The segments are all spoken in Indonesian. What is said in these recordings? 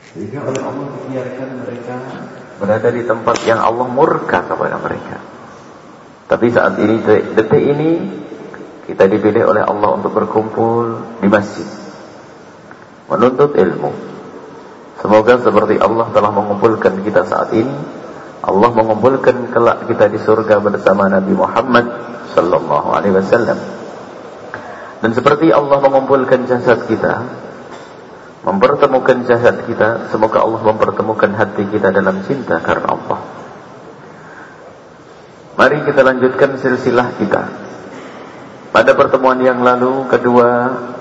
Sehingga oleh Allah dibiarkan mereka berada di tempat yang Allah murka kepada mereka. Tapi saat ini, detik ini, kita dipilih oleh Allah untuk berkumpul di masjid, menuntut ilmu. Semoga seperti Allah telah mengumpulkan kita saat ini, Allah mengumpulkan kelak kita di surga bersama Nabi Muhammad sallallahu alaihi wasallam. Dan seperti Allah mengumpulkan jasad kita, mempertemukan jasad kita, semoga Allah mempertemukan hati kita dalam cinta karena Allah. Mari kita lanjutkan silsilah kita. Pada pertemuan yang lalu, kedua,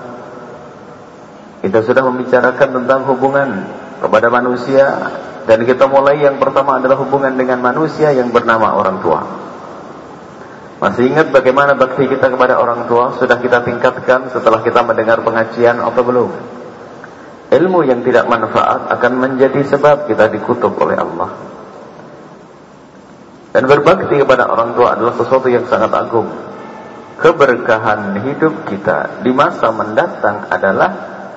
kita sudah membicarakan tentang hubungan kepada manusia. Dan kita mulai yang pertama adalah hubungan dengan manusia yang bernama orang tua. Masih ingat bagaimana bakti kita kepada orang tua? Sudah kita tingkatkan setelah kita mendengar pengajian atau belum? Ilmu yang tidak manfaat akan menjadi sebab kita dikutuk oleh Allah. Dan berbakti kepada orang tua adalah sesuatu yang sangat agung. Keberkahan hidup kita di masa mendatang adalah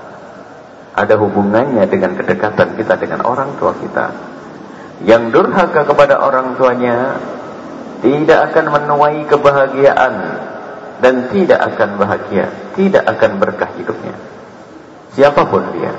ada hubungannya dengan kedekatan kita dengan orang tua kita. Yang durhaka kepada orang tuanya tidak akan menuai kebahagiaan dan tidak akan bahagia, tidak akan berkah hidupnya. Siapapun dia.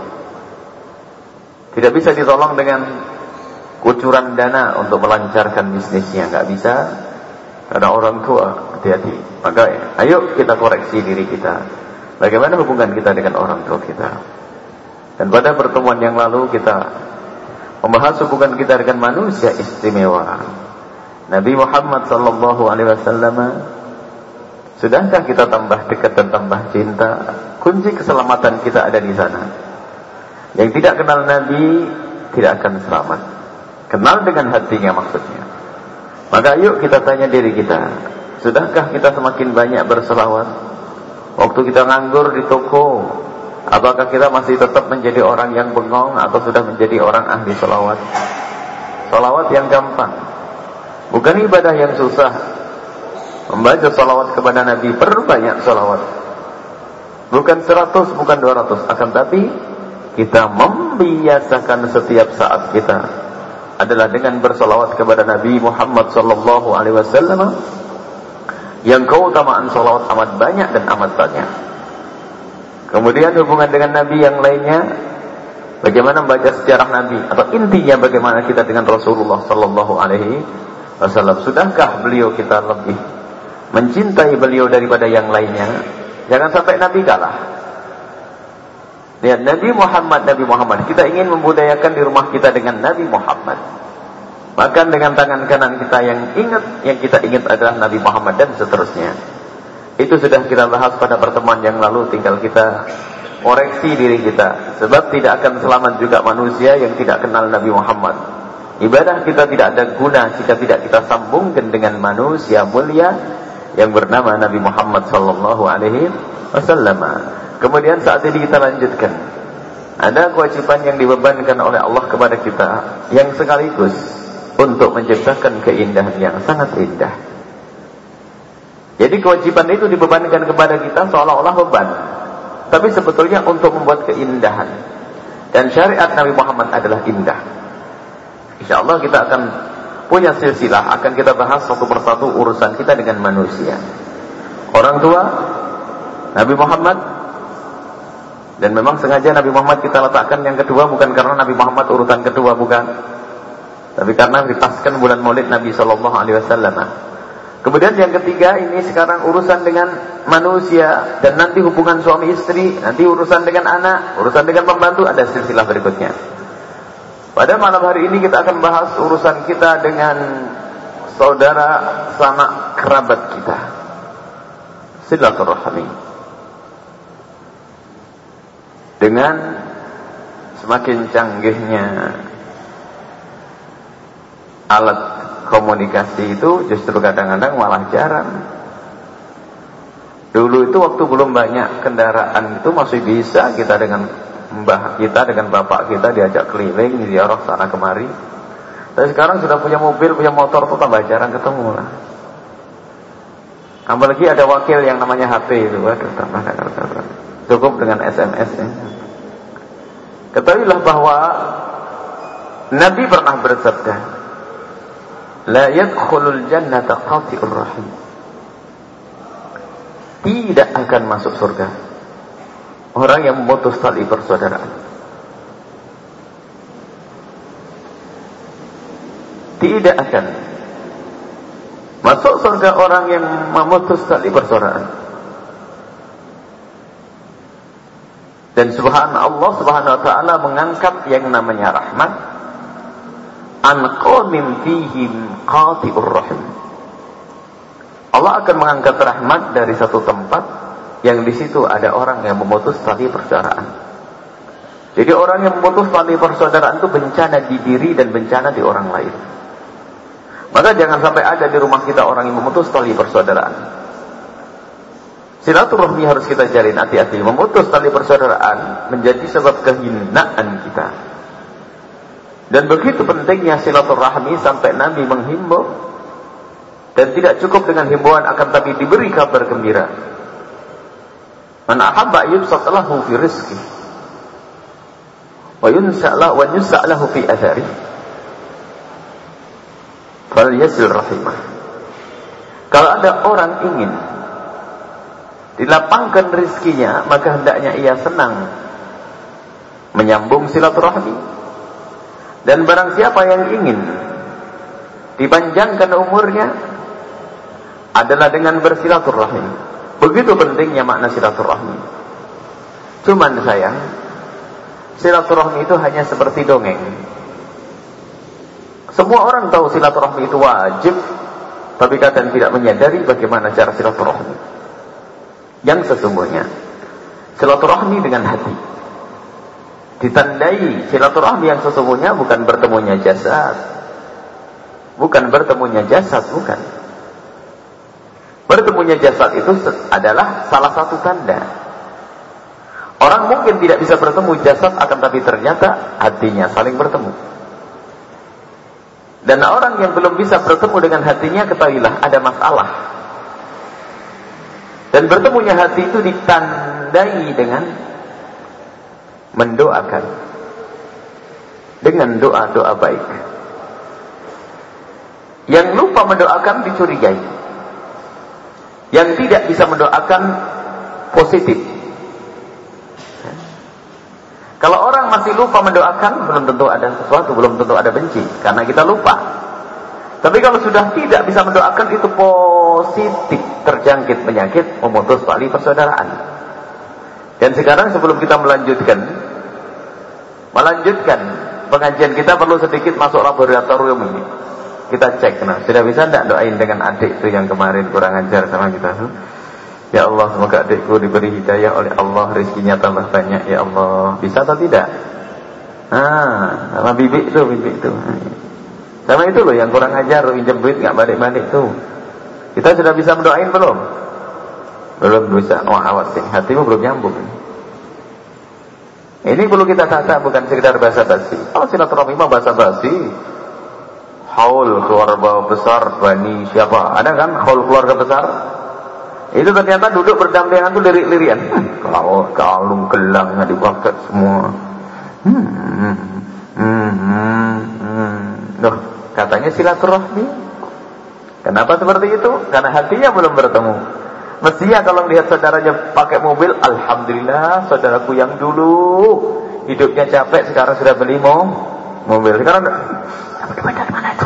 Tidak bisa ditolong dengan kucuran dana untuk melancarkan bisnisnya, nggak bisa. Karena orang tua, hati-hati. Maka ayo kita koreksi diri kita. Bagaimana hubungan kita dengan orang tua kita? Dan pada pertemuan yang lalu kita membahas hubungan kita dengan manusia istimewa, Nabi Muhammad sallallahu alaihi wasallam. Sudahkah kita tambah dekat dan tambah cinta? Kunci keselamatan kita ada di sana. Yang tidak kenal Nabi tidak akan selamat. Kenal dengan hatinya maksudnya. Maka yuk kita tanya diri kita, sudahkah kita semakin banyak berselawat? Waktu kita nganggur di toko, apakah kita masih tetap menjadi orang yang bengong atau sudah menjadi orang ahli selawat? Selawat yang gampang, bukan ibadah yang susah. Membaca selawat kepada Nabi, perbanyak selawat. Bukan 100, bukan 200, akan tapi kita membiasakan setiap saat kita adalah dengan bersolawat kepada Nabi Muhammad sallallahu alaihi wasallam, yang keutamaan solawat amat banyak dan amat banyak. Kemudian hubungan dengan Nabi yang lainnya, bagaimana membaca sejarah Nabi, atau intinya bagaimana kita dengan Rasulullah sallallahu alaihi wasallam. Sudahkah beliau kita lebih mencintai beliau daripada yang lainnya? Jangan sampai Nabi kalah. Lihat Nabi Muhammad, kita ingin membudayakan di rumah kita dengan Nabi Muhammad. Makan dengan tangan kanan kita, yang kita ingat adalah Nabi Muhammad, dan seterusnya. Itu sudah kita bahas pada pertemuan yang lalu, tinggal kita koreksi diri kita. Sebab tidak akan selamat juga manusia yang tidak kenal Nabi Muhammad. Ibadah kita tidak ada guna jika tidak kita sambungkan dengan manusia mulia yang bernama Nabi Muhammad sallallahu alaihi wasallam. Kemudian saat ini kita lanjutkan. Ada kewajiban yang dibebankan oleh Allah kepada kita, yang sekaligus untuk menciptakan keindahan yang sangat indah. Jadi kewajiban itu dibebankan kepada kita seolah-olah beban, tapi sebetulnya untuk membuat keindahan. Dan syariat Nabi Muhammad adalah indah. InsyaAllah kita akan punya silsilah, akan kita bahas satu persatu urusan kita dengan manusia. Orang tua Nabi Muhammad. Dan memang sengaja Nabi Muhammad kita letakkan yang kedua, bukan karena Nabi Muhammad urutan kedua, bukan, tapi karena dipaskan bulan Maulid Nabi sallallahu alaihi wasallam. Kemudian yang ketiga, ini sekarang urusan dengan manusia, dan nanti hubungan suami istri, nanti urusan dengan anak, urusan dengan pembantu, ada silsilah berikutnya. Pada malam hari ini kita akan bahas urusan kita dengan saudara sanak kerabat kita, silaturahmi. Dengan semakin canggihnya alat komunikasi itu, justru kadang-kadang malah jarang. Dulu itu waktu belum banyak kendaraan itu masih bisa kita dengan mbah kita, dengan bapak kita diajak keliling, ziarah sana kemari. Tapi sekarang sudah punya mobil, punya motor, tuh tambah jarang ketemu lah. Apalagi ada wakil yang namanya HP itu, waduh, tambah cukup dengan SMS ya. Ketahuilah bahwa Nabi pernah bersabda, la yadkhulul jannata qati'ur rahim. Tidak akan masuk surga orang yang memutus tali persaudaraan. Tidak akan masuk surga orang yang memutus tali persaudaraan. Dan subhanallah subhanahu wa ta'ala mengangkat yang namanya rahmat an qawmin fihim qati'ur rahim. Allah akan mengangkat rahmat dari satu tempat yang di situ ada orang yang memutus tali persaudaraan. Jadi orang yang memutus tali persaudaraan itu bencana di diri dan bencana di orang lain. Maka jangan sampai ada di rumah kita orang yang memutus tali persaudaraan. Silaturahmi harus kita jalin, hati-hati. Memutus tali persaudaraan menjadi sebab kehinaan kita. Dan begitu pentingnya silaturahmi sampai Nabi menghimbau. Dan tidak cukup dengan himbauan, akan tapi diberi kabar gembira. Man ahabba yubsat lahu fi rizqi wa yunsa' lahu fi athari falyasil rahimah. Kalau ada orang ingin dilapangkan rizkinya, maka hendaknya ia senang menyambung silaturahmi. Dan barang siapa yang ingin dipanjangkan umurnya adalah dengan bersilaturahmi. Begitu pentingnya makna silaturahmi. Cuman sayang, silaturahmi itu hanya seperti dongeng. Semua orang tahu silaturahmi itu wajib, tapi kadang tidak menyadari bagaimana cara silaturahmi. Yang sesungguhnya silaturahmi dengan hati. Ditandai silaturahmi yang sesungguhnya bukan bertemunya jasad. Bukan bertemunya jasad, bukan. Bertemunya jasad itu adalah salah satu tanda. Orang mungkin tidak bisa bertemu jasad, akan tapi ternyata hatinya saling bertemu. Dan orang yang belum bisa bertemu dengan hatinya, ketahuilah ada masalah. Dan bertemunya hati itu ditandai dengan mendoakan, dengan doa-doa baik. Yang lupa mendoakan dicurigai. Yang tidak bisa mendoakan positif. Kalau orang masih lupa mendoakan, belum tentu ada sesuatu, belum tentu ada benci, karena kita lupa. Tapi kalau sudah tidak bisa mendoakan, itu positif, terjangkit penyakit, memutus tali persaudaraan. Dan sekarang sebelum kita melanjutkan pengajian kita, perlu sedikit masuk laboratorium ini. Kita cek, nah, sudah bisa tidak doain dengan adik itu yang kemarin kurang ajar sama kita? Ya Allah, semoga adikku diberi hidayah oleh Allah, rezekinya tambah banyak, ya Allah. Bisa atau tidak? Sama bibi itu. Sama itu loh yang kurang ajar, pinjam duit nggak balik-balik tuh. Kita sudah bisa mendoain belum? Belum bisa. Wah, awas sih, hatimu belum nyambung. Ini perlu kita tata, bukan sekedar basa-basi. Oh, silaturahmi mah basa-basi. Haul keluarga besar Bani siapa? Ada kan haul keluarga besar? Itu ternyata duduk berdampingan tuh lirik-lirian. Kalau kalung gelangnya dipakai semua. Loh, katanya silaturahmi. Kenapa seperti itu? Karena hatinya belum bertemu. Mestinya kalau lihat saudaranya pakai mobil, alhamdulillah saudaraku yang dulu hidupnya capek sekarang sudah beli mobil. Sekarang bagaimana mana itu?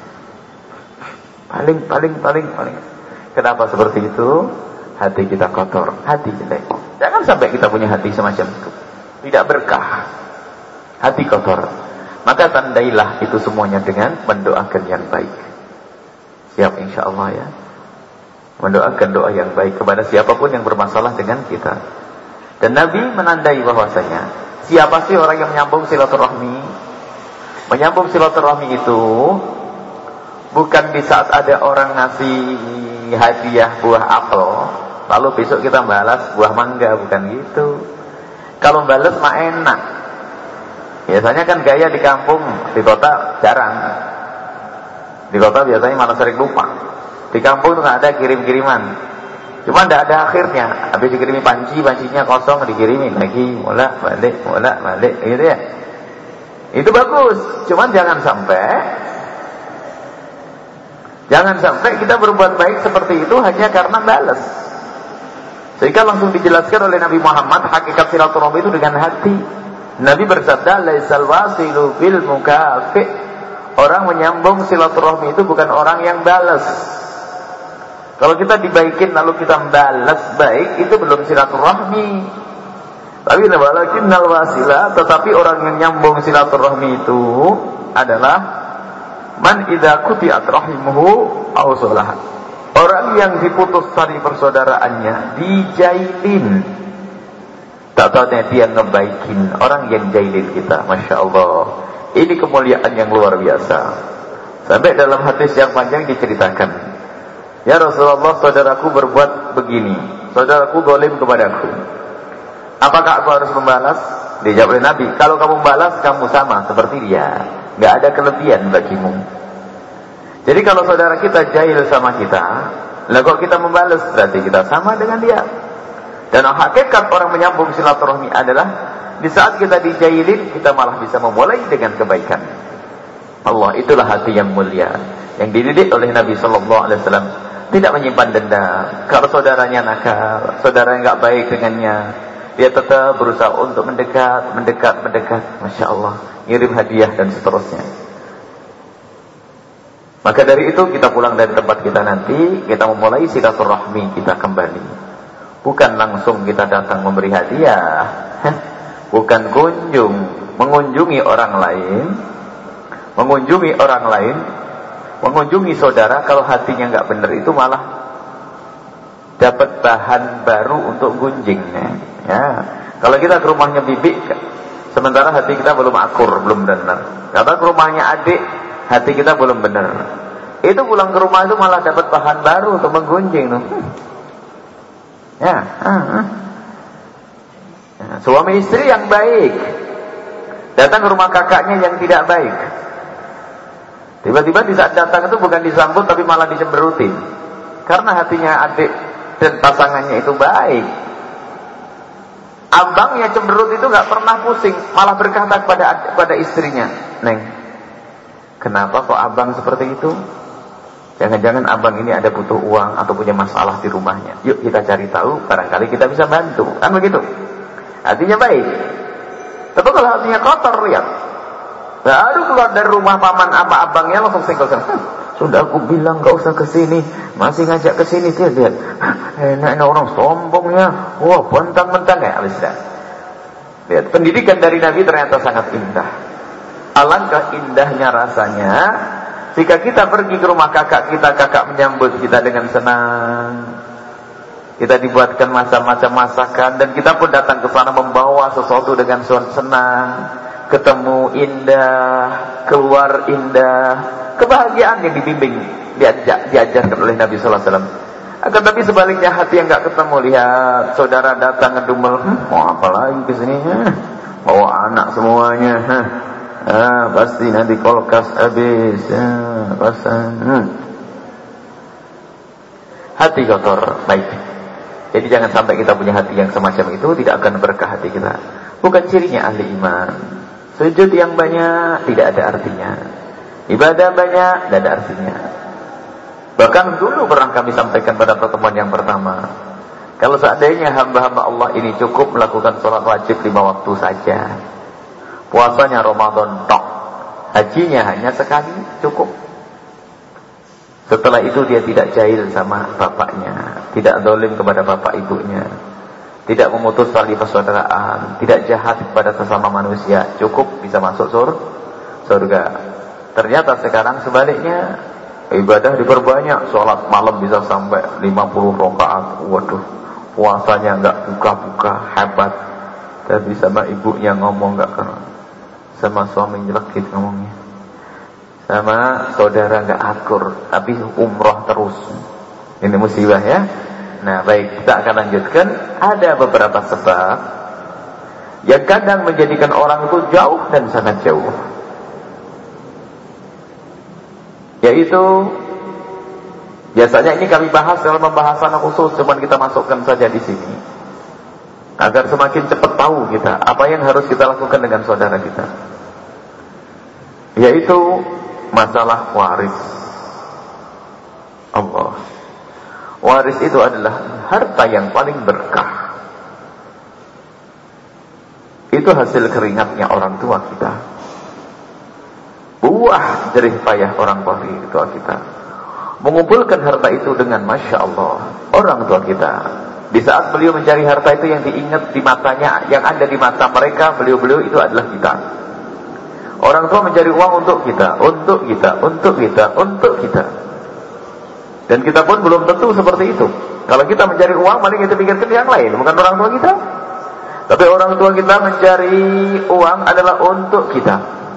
Paling. Kenapa seperti itu? Hati kita kotor, hati jelek. Jangan sampai kita punya hati semacam itu. Tidak berkah. Hati kotor. Maka tandailah itu semuanya dengan mendoakan yang baik. Siap insyaallah ya. Mendoakan doa yang baik kepada siapapun yang bermasalah dengan kita. Dan Nabi menandai bahwasanya siapa sih orang yang menyambung silaturahmi? Menyambung silaturahmi itu bukan di saat ada orang ngasih hadiah buah apel, lalu besok kita balas buah mangga, bukan gitu. Kalau balas mah enak. Biasanya kan gaya di kampung, di kota jarang. Di kota biasanya malah sering lupa. Di kampung tuh nggak ada kirim-kiriman. Cuma tidak ada akhirnya. Habis dikirimi pancinya kosong, dikirimin lagi, bolak balik, gitu ya. Itu bagus. Cuman jangan sampai kita berbuat baik seperti itu hanya karena balas. Sehingga langsung dijelaskan oleh Nabi Muhammad hakikat silaturahmi itu dengan hati. Nabi bersabda, "Laisal wasilu bil mukafi." Orang menyambung silaturahmi itu bukan orang yang balas. Kalau kita dibaikin lalu kita balas baik, itu belum silaturahmi. Tapi walakinnal wasila, tetapi orang yang nyambung silaturahmi itu adalah man idza quti'at rahimuhu aw salaha. Orang yang diputus tali persaudaraannya, dijailin. Tak tahunya dia ngebaikin orang yang jailin kita. Masya Allah. Ini kemuliaan yang luar biasa. Sampai dalam hadis yang panjang diceritakan, ya Rasulullah, saudaraku berbuat begini, saudaraku zalim kepadaku, apakah aku harus membalas? Dijawab oleh Nabi, kalau kamu balas, kamu sama seperti dia, gak ada kelebihan bagimu. Jadi kalau saudara kita jahil sama kita, lah kok kita membalas, berarti kita sama dengan dia. Dan hakikat orang menyambung silaturahmi adalah di saat kita dijailin, kita malah bisa memulai dengan kebaikan. Allah, itulah hati yang mulia, yang dididik oleh Nabi Sallallahu Alaihi Wasallam. Tidak menyimpan dendam. Kalau saudaranya nakal, saudara yang gak baik dengannya, dia tetap berusaha untuk mendekat. Masya Allah, ngirim hadiah dan seterusnya. Maka dari itu kita pulang dari tempat kita nanti, kita memulai silaturahmi kita kembali. Bukan langsung kita datang memberi hadiah, bukan mengunjungi orang lain, mengunjungi saudara. Kalau hatinya nggak benar itu malah dapat bahan baru untuk gunjing. Ya, kalau kita ke rumahnya bibi, sementara hati kita belum akur, belum benar. Kalau ke rumahnya adik, hati kita belum benar. Itu pulang ke rumah itu malah dapat bahan baru untuk menggunjing. Ya, suami istri yang baik datang ke rumah kakaknya yang tidak baik. Tiba-tiba di saat datang itu bukan disambut tapi malah dicemberutin. Karena hatinya adik dan pasangannya itu baik. Abangnya cemberut itu gak pernah pusing, malah berkata kepada istrinya, "Neng, kenapa kok abang seperti itu? Jangan-jangan abang ini ada butuh uang atau punya masalah di rumahnya. Yuk kita cari tahu, barangkali kita bisa bantu." Kan begitu. Hatinya baik. Tapi kalau hatinya kotor, lihat, baru keluar dari rumah paman apa abangnya langsung senggol-senggol. Sudah aku bilang gak usah kesini, masih ngajak kesini. Dia lihat, enak orang sombongnya. Wah, bentang-bentang kayak alisnya. Lihat, pendidikan dari Nabi ternyata sangat indah. Alangkah indahnya rasanya jika kita pergi ke rumah kakak kita, kakak menyambut kita dengan senang. Kita dibuatkan macam-macam masakan dan kita pun datang ke sana membawa sesuatu dengan senang. Ketemu indah, keluar indah, kebahagiaan yang dibimbing, diajarkan oleh Nabi Sallallahu Alaihi Wasallam. Akan tapi sebaliknya hati yang nggak ketemu, lihat saudara datang ngedumel, mau apa lagi kesini? Bawa anak semuanya. Pasti nanti kulkas habis. Hati kotor, baik. Jadi jangan sampai kita punya hati yang semacam itu, tidak akan berkah hati kita. Bukan cirinya ahli iman. Sujud yang banyak tidak ada artinya. Ibadah banyak tidak ada artinya. Bahkan dulu pernah kami sampaikan pada pertemuan yang pertama, kalau seandainya hamba-hamba Allah ini cukup melakukan sholat wajib 5 waktu saja, puasanya Ramadan tok, hajinya hanya sekali, cukup. Setelah itu dia tidak jahil sama bapaknya, tidak zalim kepada bapak ibunya, tidak memutus tali persaudaraan, tidak jahat kepada sesama manusia, cukup bisa masuk surga. Ternyata sekarang sebaliknya, ibadah diperbanyak, sholat malam bisa sampai 50 rakaat. Waduh, puasanya enggak buka-buka, hebat. Tapi sama ibunya ngomong enggak kena, sama suami nyelekit ngomongnya, sama saudara enggak akur, tapi umroh terus. Ini musibah ya. Nah baik, kita akan lanjutkan. Ada beberapa sebab yang kadang menjadikan orang itu jauh dan sangat jauh, yaitu biasanya ini kami bahas dalam pembahasan khusus, cuman kita masukkan saja di sini agar semakin cepat tahu kita apa yang harus kita lakukan dengan saudara kita. yaitu masalah waris. Allah, waris itu adalah harta yang paling berkah. Itu hasil keringatnya orang tua kita, buah jerih payah orang tua kita, mengumpulkan harta itu dengan Masya Allah orang tua kita. Di saat beliau mencari harta itu, yang diingat di matanya, yang ada di mata mereka, beliau-beliau itu adalah kita. Orang tua mencari uang untuk kita, untuk kita, untuk kita, untuk kita. Dan kita pun belum tentu seperti itu. Kalau kita mencari uang, paling kita pikirkan yang lain, bukan orang tua kita. Tapi orang tua kita mencari uang adalah untuk kita.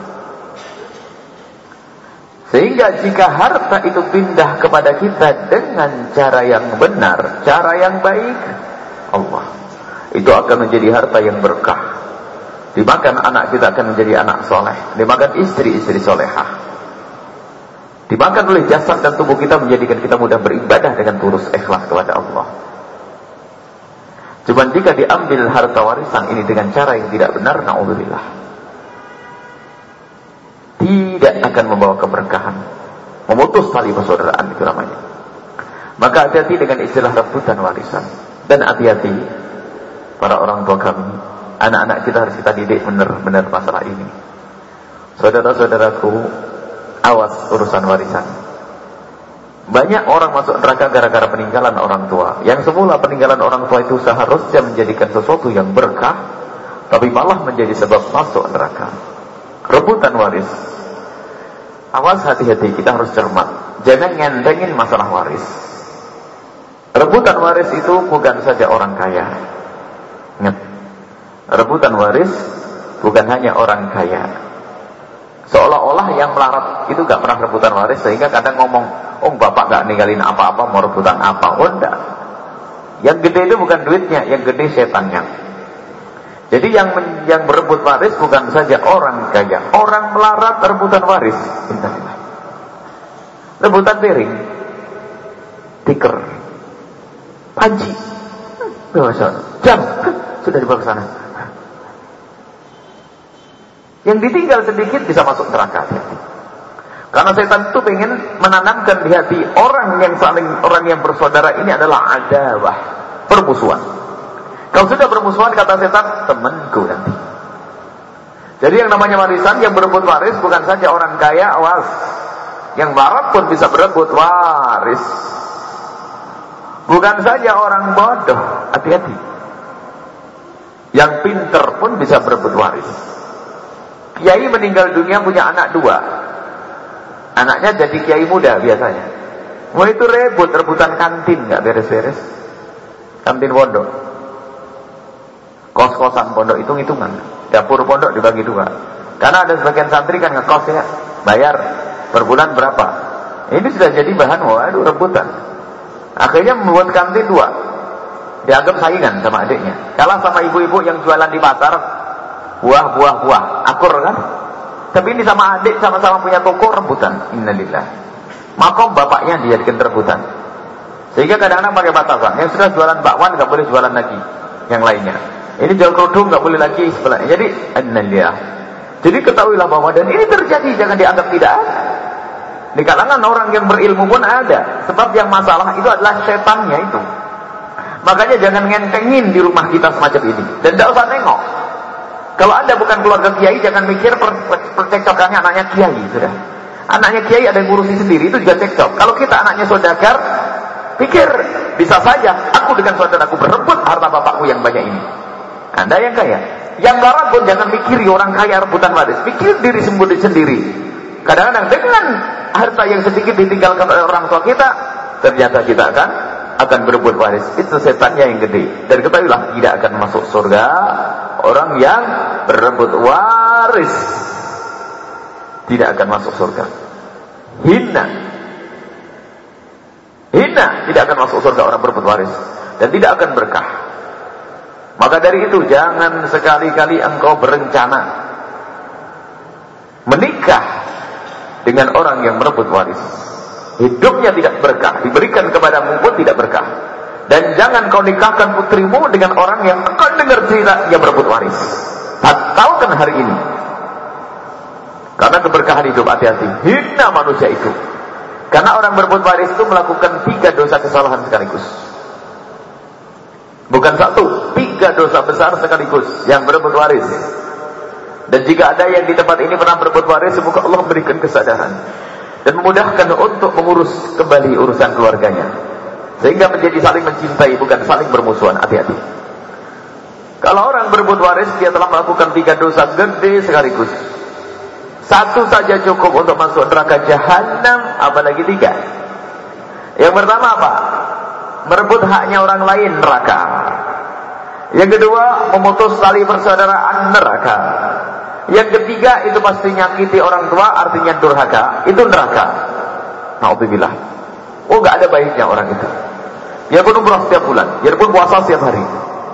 Sehingga jika harta itu pindah kepada kita dengan cara yang benar, cara yang baik, Allah, itu akan menjadi harta yang berkah. Dimakan anak kita akan menjadi anak soleh, dimakan istri-istri solehah, dimakan oleh jasad dan tubuh kita, menjadikan kita mudah beribadah dengan tulus ikhlas kepada Allah. Cuma jika diambil harta warisan ini dengan cara yang tidak benar, na'udzubillah, tidak akan membawa keberkahan, memutus tali persaudaraan itu namanya. Maka hati-hati dengan istilah rebutan warisan. Dan hati-hati para orang tua kami, anak-anak kita harus kita didik benar-benar masalah ini. Saudara-saudaraku, awas urusan warisan. Banyak orang masuk neraka gara-gara peninggalan orang tua. Yang semula peninggalan orang tua itu seharusnya menjadikan sesuatu yang berkah, tapi malah menjadi sebab masuk neraka. Rebutan waris. Awas, hati-hati, kita harus cermat. Jangan ngentengin masalah waris. Rebutan waris itu bukan saja orang kaya. Ingat, rebutan waris bukan hanya orang kaya. Seolah-olah yang melarat itu gak pernah rebutan waris, sehingga kadang ngomong, oh bapak gak ninggalin apa-apa, mau rebutan apa? Oh enggak. Yang gede itu bukan duitnya, yang gede setannya. Jadi yang berebut waris bukan saja orang kaya, orang melarat rebutan waris. Rebutan piring, tikar, panci, jam, sudah dibawa ke sana. Yang ditinggal sedikit bisa masuk neraka. Karena setan itu ingin menanamkan di hati orang yang bersaudara ini adalah adawah, permusuhan. Kalau sudah bermusuhan, kata setan, temanku nanti. Jadi yang namanya warisan, yang berebut waris bukan saja orang kaya, awas. Yang melarat pun bisa berebut waris. Bukan saja orang bodoh, hati-hati. Yang pinter pun bisa berebut waris. Kiai meninggal dunia punya anak 2. Anaknya jadi kiai muda biasanya. Wah, itu rebutan kantin, gak beres-beres. Kantin pondok, kos-kosan pondok, hitung-hitungan. Dapur pondok dibagi 2. Karena ada sebagian santri kan ngekos ya, bayar per bulan berapa. Ini sudah jadi bahan, waduh, rebutan. Akhirnya membuat kantin 2. Dianggap saingan sama adiknya. Kalah sama ibu-ibu yang jualan di pasar buah, akur kan. Tapi ini sama adik sama-sama punya toko, rebutan. Innalillah. Makom bapaknya dijadikan rebutan. Sehingga kadang-kadang pakai batasan. Yang sudah jualan bakwan gak boleh jualan lagi yang lainnya. Ini jual kerudung gak boleh lagi sebelahnya. Jadi innalillah. Jadi ketahuilah bahwa, dan ini terjadi, jangan dianggap tidak ada. Di kalangan orang yang berilmu pun ada. Sebab yang masalah itu adalah setannya itu. Makanya jangan ngentengin di rumah kita semacam ini. Dan tidak usah nengok. Kalau anda bukan keluarga kiai, jangan mikir percekcokannya anaknya kiai, sudah. Anaknya kiai ada yang ngurusi sendiri, itu juga cekcok. Kalau kita anaknya saudagar, pikir, bisa saja aku dengan saudaraku berebut harta bapakku yang banyak ini. Anda yang kaya. Yang melarat pun jangan mikiri orang kaya rebutan waris. Pikir diri sendiri. Kadang-kadang dengan harta yang sedikit ditinggalkan oleh orang tua kita, ternyata kita akan berebut waris. Itu setannya yang gede. Dan ketahuilah, tidak akan masuk surga orang yang berebut waris. Tidak akan masuk surga. Hina, tidak akan masuk surga orang berebut waris. Dan tidak akan berkah. Maka dari itu, jangan sekali-kali engkau berencana menikah dengan orang yang merebut waris. Hidupnya tidak berkah, diberikan kepadamu pun tidak berkah. Dan jangan kau nikahkan putrimu dengan orang yang engkau dengar cerita yang berebut waris. Batalkan hari ini. Karena keberkahan hidup, hati-hati. Hina manusia itu. Karena orang berebut waris itu melakukan 3 dosa kesalahan sekaligus. Bukan 1, 3 dosa besar sekaligus yang berebut waris. Dan jika ada yang di tempat ini pernah berebut waris, semoga Allah memberikan kesadaran dan memudahkan untuk mengurus kembali urusan keluarganya, sehingga menjadi saling mencintai, bukan saling bermusuhan. Hati-hati. Kalau orang berebut waris, dia telah melakukan 3 dosa gede sekaligus. 1 saja cukup untuk masuk neraka jahanam, apalagi 3. Yang pertama apa? Merebut haknya orang lain, neraka. Yang kedua, memutus tali persaudaraan, neraka. Yang ketiga, itu pasti nyakiti orang tua, artinya durhaka, itu neraka. Na'udzubillah. Oh, gak ada baiknya orang itu. Dia pun umrah setiap bulan, dia pun puasa setiap hari.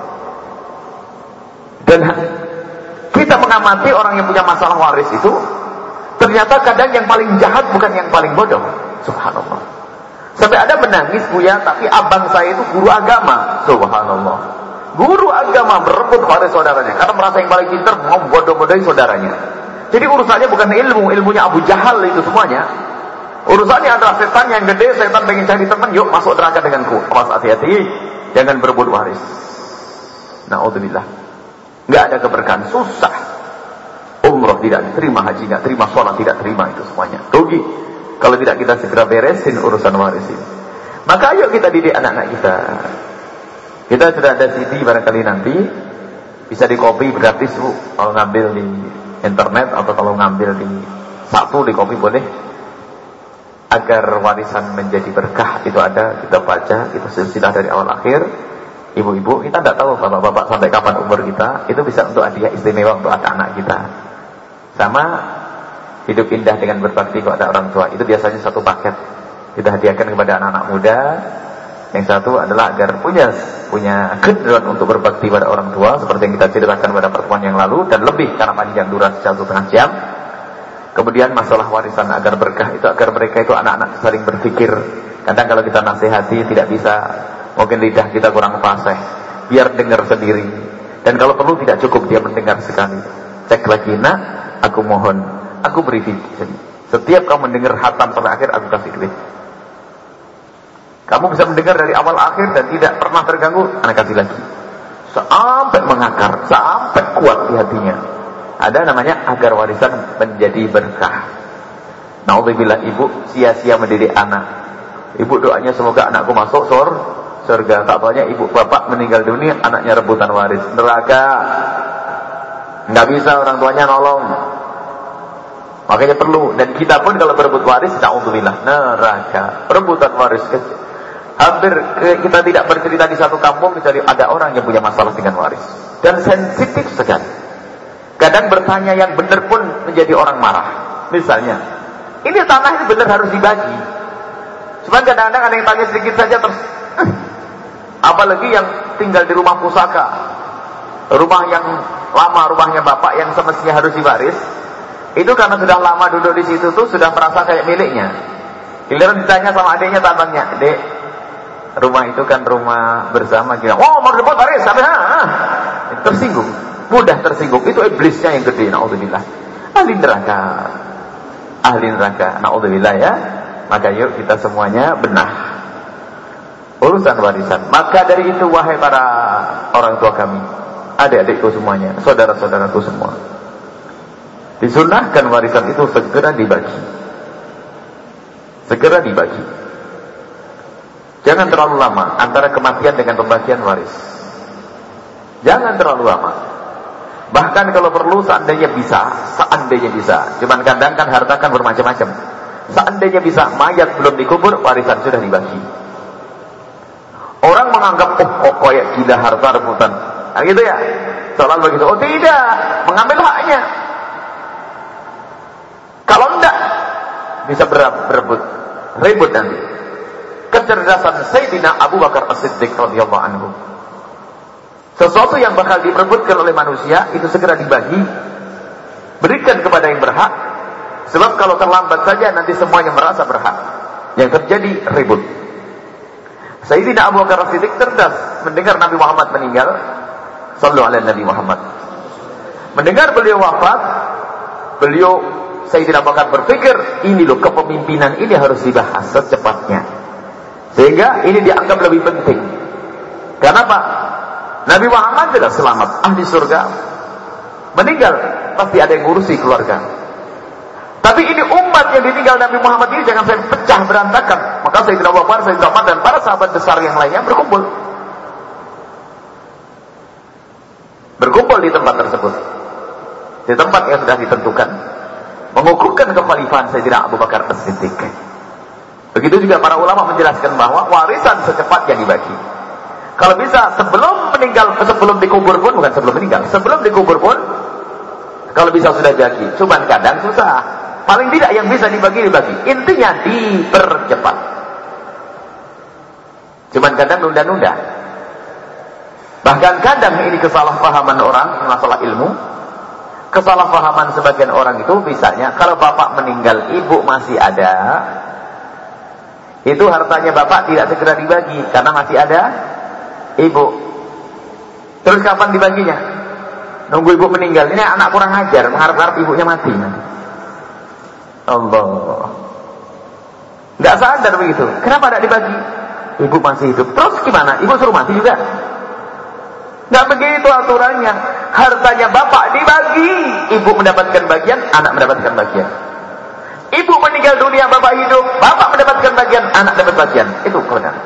Dan kita mengamati orang yang punya masalah waris itu, ternyata kadang yang paling jahat bukan yang paling bodoh. Subhanallah. Sampai ada menangis, Buya, tapi abang saya itu guru agama. Subhanallah. Guru agama berebut waris saudaranya karena merasa yang paling pintar, mau bodoh-bodohi saudaranya. Jadi urusannya bukan ilmu, ilmunya Abu Jahal itu semuanya. Urusannya adalah setan yang gede, setan pengen cari teman, yuk masuk neraka denganku. Awas, hati-hati, jangan berebut waris. Na'udzubillah. Nggak ada keberkahan, susah. Umroh tidak diterima, haji nggak terima, sholat tidak terima, itu semuanya rugi. Kalau tidak kita segera beresin urusan waris ini. Maka ayo kita didik anak-anak kita. Kita sudah ada CD barangkali nanti bisa di copy gratis, Bu. Kalau ngambil di internet atau kalau ngambil di satu di copy boleh. Agar warisan menjadi berkah itu ada, kita baca, kita silsilah dari awal akhir. Ibu-ibu, kita tidak tahu bapak-bapak sampai kapan umur kita, itu bisa untuk hadiah istimewa untuk anak-anak kita. Sama hidup indah dengan berbakti kepada orang tua, itu biasanya satu paket kita hadiahkan kepada anak-anak muda. Yang satu adalah agar punya keinginan untuk berbakti pada orang tua, seperti yang kita ceritakan pada pertemuan yang lalu, dan lebih karena panjang durasi 1,5 jam. Kemudian masalah warisan agar berkah itu, agar mereka itu anak-anak saling berpikir. Kadang kalau kita nasihati tidak bisa, mungkin lidah kita kurang fasih, biar dengar sendiri. Dan kalau perlu tidak cukup dia mendengar sekali, cek lagi, nak, aku mohon, aku beri jadi setiap kamu mendengar hatam sampai akhir, aku kasih duit. Kamu bisa mendengar dari awal akhir dan tidak pernah terganggu, anak kasih lagi. Sampai mengakar, sampai kuat di hatinya. Ada namanya agar warisan menjadi berkah. Na'udzubillah, ibu sia-sia mendidik anak. Ibu doanya semoga anakku masuk surga. Tak taunya ibu bapak meninggal dunia, anaknya rebutan waris, neraka. Nggak bisa orang tuanya nolong. Makanya perlu, dan kita pun kalau berebut waris, na'udzubillah, neraka. Rebutan waris kecil. Hampir kita tidak bercerita di satu kampung kecuali ada orang yang punya masalah dengan waris dan sensitif sekali. Kadang bertanya yang benar pun menjadi orang marah. Misalnya, ini tanah ini benar harus dibagi. Cuma kadang-kadang ada yang tanya sedikit saja terus. Apalagi yang tinggal di rumah pusaka, rumah yang lama, rumahnya bapak yang semestinya harus diwaris. Itu karena sudah lama duduk di situ tuh sudah merasa kayak miliknya. Giliran ditanya sama adiknya, tabangnya, dek, rumah itu kan rumah bersama kita. Oh, mau dapat waris, sampai tersinggung, mudah tersinggung. Itu iblisnya yang gede, naudzubillah. Ahli neraka, naudzubillah ya. Maka yuk kita semuanya benah urusan warisan. Maka dari itu wahai para orang tua kami, adik-adikku semuanya, saudara-saudaraku semua, disunahkan warisan itu segera dibagi. Segera dibagi. Jangan terlalu lama antara kematian dengan pembagian waris. Jangan terlalu lama. Bahkan kalau perlu seandainya bisa. Cuman kadang kan harta kan bermacam-macam. Seandainya bisa, mayat belum dikubur, warisan sudah dibagi. Orang menganggap, oh kayak gila harta rebutan. Nah gitu ya. Soal begitu. Oh tidak, mengambil haknya. Kalau enggak, bisa berebut, ribut nanti. Kecerdasan Sayyidina Abu Bakar As-Siddiq radhiyallahu anhu. Sesuatu yang bakal diperebutkan oleh manusia itu segera dibagi, berikan kepada yang berhak. Sebab kalau terlambat saja nanti semuanya merasa berhak. Yang terjadi ribut. Sayyidina Abu Bakar As-Siddiq cerdas mendengar Nabi Muhammad meninggal. Sallu ala Nabi Muhammad. Mendengar beliau wafat, beliau Sayyidina Abu Bakar berpikir, ini loh kepemimpinan ini harus dibahas secepatnya. Sehingga ini dianggap lebih penting. Kenapa? Nabi Muhammad tidak selamat, ahli surga. Meninggal, pasti ada yang ngurusi keluarga. Tapi ini umat yang ditinggal Nabi Muhammad ini jangan sampai pecah berantakan. Maka Sayyidina Abu Bakar, Sayyidina Umar dan para sahabat besar yang lainnya berkumpul. Berkumpul di tempat tersebut. Di tempat yang sudah ditentukan. Mengukuhkan kekhalifahan Sayyidina Abu Bakar As-Siddiq. Begitu juga para ulama menjelaskan bahwa warisan secepatnya dibagi. Kalau bisa sebelum meninggal, sebelum dikubur pun, bukan sebelum meninggal, sebelum dikubur pun, kalau bisa sudah bagi. Cuman kadang susah. Paling tidak yang bisa dibagi. Intinya dipercepat. Cuman kadang nunda-nunda. Bahkan kadang ini kesalahpahaman orang masalah ilmu. Kesalahpahaman sebagian orang itu misalnya kalau bapak meninggal, ibu masih ada, itu hartanya bapak tidak segera dibagi karena masih ada ibu. Terus kapan dibaginya? Nunggu ibu meninggal. Ini anak kurang ajar, mengharap-harap ibunya mati. Allah, nggak sadar begitu. Kenapa tidak dibagi? Ibu masih hidup. Terus gimana? Ibu suruh mati juga? Nggak begitu aturannya. Hartanya bapak dibagi, ibu mendapatkan bagian, anak mendapatkan bagian. Ibu meninggal dunia, bapak hidup, bapak mendapatkan bagian, anak dapat bagian. Itu kebenaran.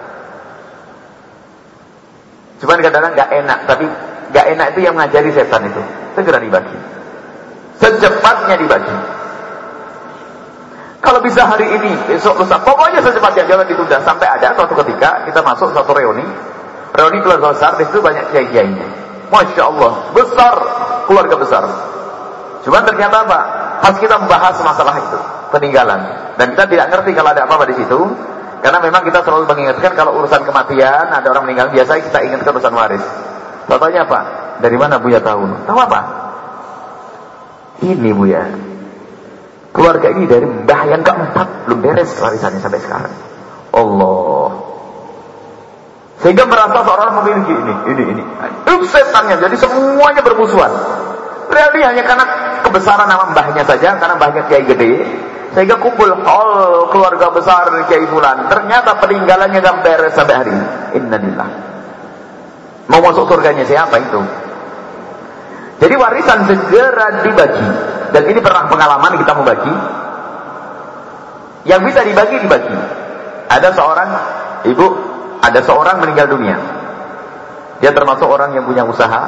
Cuman kadang-kadang nggak enak, tapi nggak enak itu yang mengajari setan itu. Segera dibagi, secepatnya dibagi. Kalau bisa hari ini, besok, lusa, pokoknya secepatnya, jangan ditunda. Sampai ada suatu ketika kita masuk satu reuni keluarga besar, di situ banyak kiai-kiainya. Masya Allah, besar, keluarga besar. Cuma ternyata apa? Pas kita membahas masalah itu, peninggalan, dan kita tidak ngerti kalau ada apa-apa di situ, karena memang kita selalu mengingatkan kalau urusan kematian, ada orang meninggal, biasanya kita ingatkan urusan waris. Contohnya apa? Dari mana Buya tahu? Tahu apa? Ini Buya, keluarga ini dari mbah yang keempat belum beres warisannya sampai sekarang. Allah. Sehingga merasa seorang memiliki ini. Itu setannya, jadi semuanya bermusuhan. Realnya hanya karena kebesaran nama mbahnya saja, karena mbahnya kiai gede, sehingga kumpul keluarga besar kiai fulan. Ternyata peninggalannya gak beres sampai hari ini. Innalillah. Mau masuk surganya siapa itu? Jadi warisan segera dibagi. Dan ini pernah pengalaman kita membagi. Yang bisa dibagi. Ada seorang ibu, ada seorang meninggal dunia. Dia termasuk orang yang punya usaha.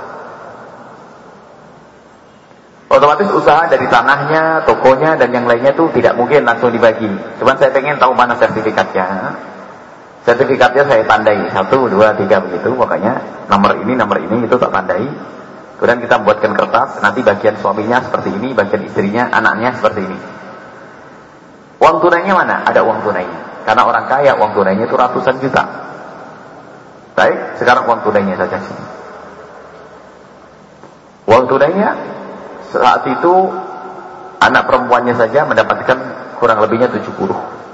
Otomatis usaha dari tanahnya, tokonya, dan yang lainnya itu tidak mungkin langsung dibagi. Cuman saya pengen tahu mana sertifikatnya. Sertifikatnya saya tandai 1, 2, 3 begitu. Pokoknya nomor ini itu tak tandai. Kemudian kita buatkan kertas. Nanti bagian suaminya seperti ini, bagian istrinya, anaknya seperti ini. Uang tunainya mana? Ada uang tunainya. Karena orang kaya uang tunainya itu ratusan juta. Baik, sekarang uang tunainya saja sini. Uang tunainya saat itu anak perempuannya saja mendapatkan kurang lebihnya 70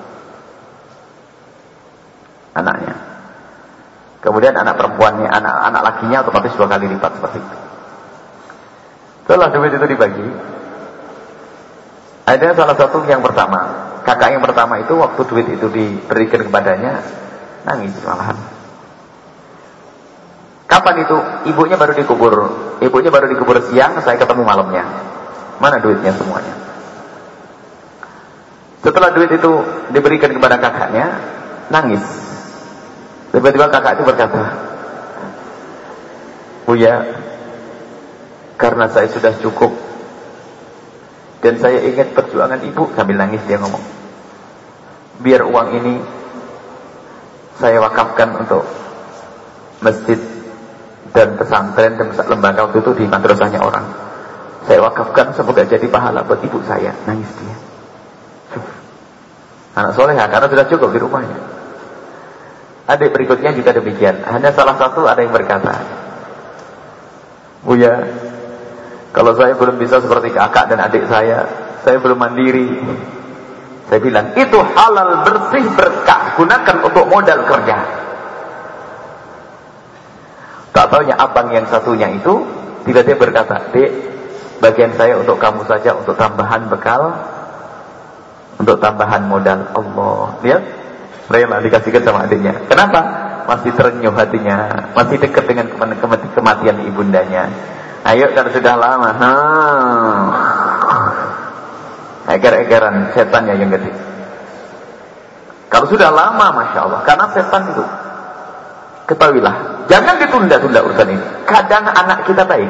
anaknya. Kemudian anak perempuannya, anak lakinya otomatis 2 kali lipat seperti itu. Setelah duit itu dibagi, ada salah satu yang pertama, kakak yang pertama itu waktu duit itu diberikan kepadanya nangis malahan. Kapan itu? Ibunya baru dikubur siang, saya ketemu malamnya. Mana duitnya semuanya? Setelah duit itu diberikan kepada kakaknya, nangis. Tiba-tiba kakak itu berkata, Buya, karena saya sudah cukup dan saya ingat perjuangan ibu, sambil nangis dia ngomong, biar uang ini saya wakafkan untuk masjid dan pesantren dan lembaga waktu itu di madrasahnya orang. Saya wakafkan semoga jadi pahala buat ibu saya. Nangis dia. Anak soleha karena sudah cukup di rumahnya. Adik berikutnya juga demikian. Hanya salah satu ada yang berkata, Buya, kalau saya belum bisa seperti kakak dan adik saya belum mandiri. Saya bilang, itu halal bersih berkah, gunakan untuk modal kerja. Tak taunya abang yang satunya itu tiba-tiba berkata, Dek, Bagian saya untuk kamu saja, untuk tambahan bekal, untuk tambahan modal. Allah, lihat, rela dikasihkan sama adiknya. Kenapa? Masih terenyuh hatinya, masih dekat dengan kematian ibundanya. Ayo kalau sudah lama, eger-egeran setannya yang gede. Kalau sudah lama, Masya Allah, karena setan itu, ketahuilah, jangan ditunda-tunda urusan ini. Kadang anak kita baik,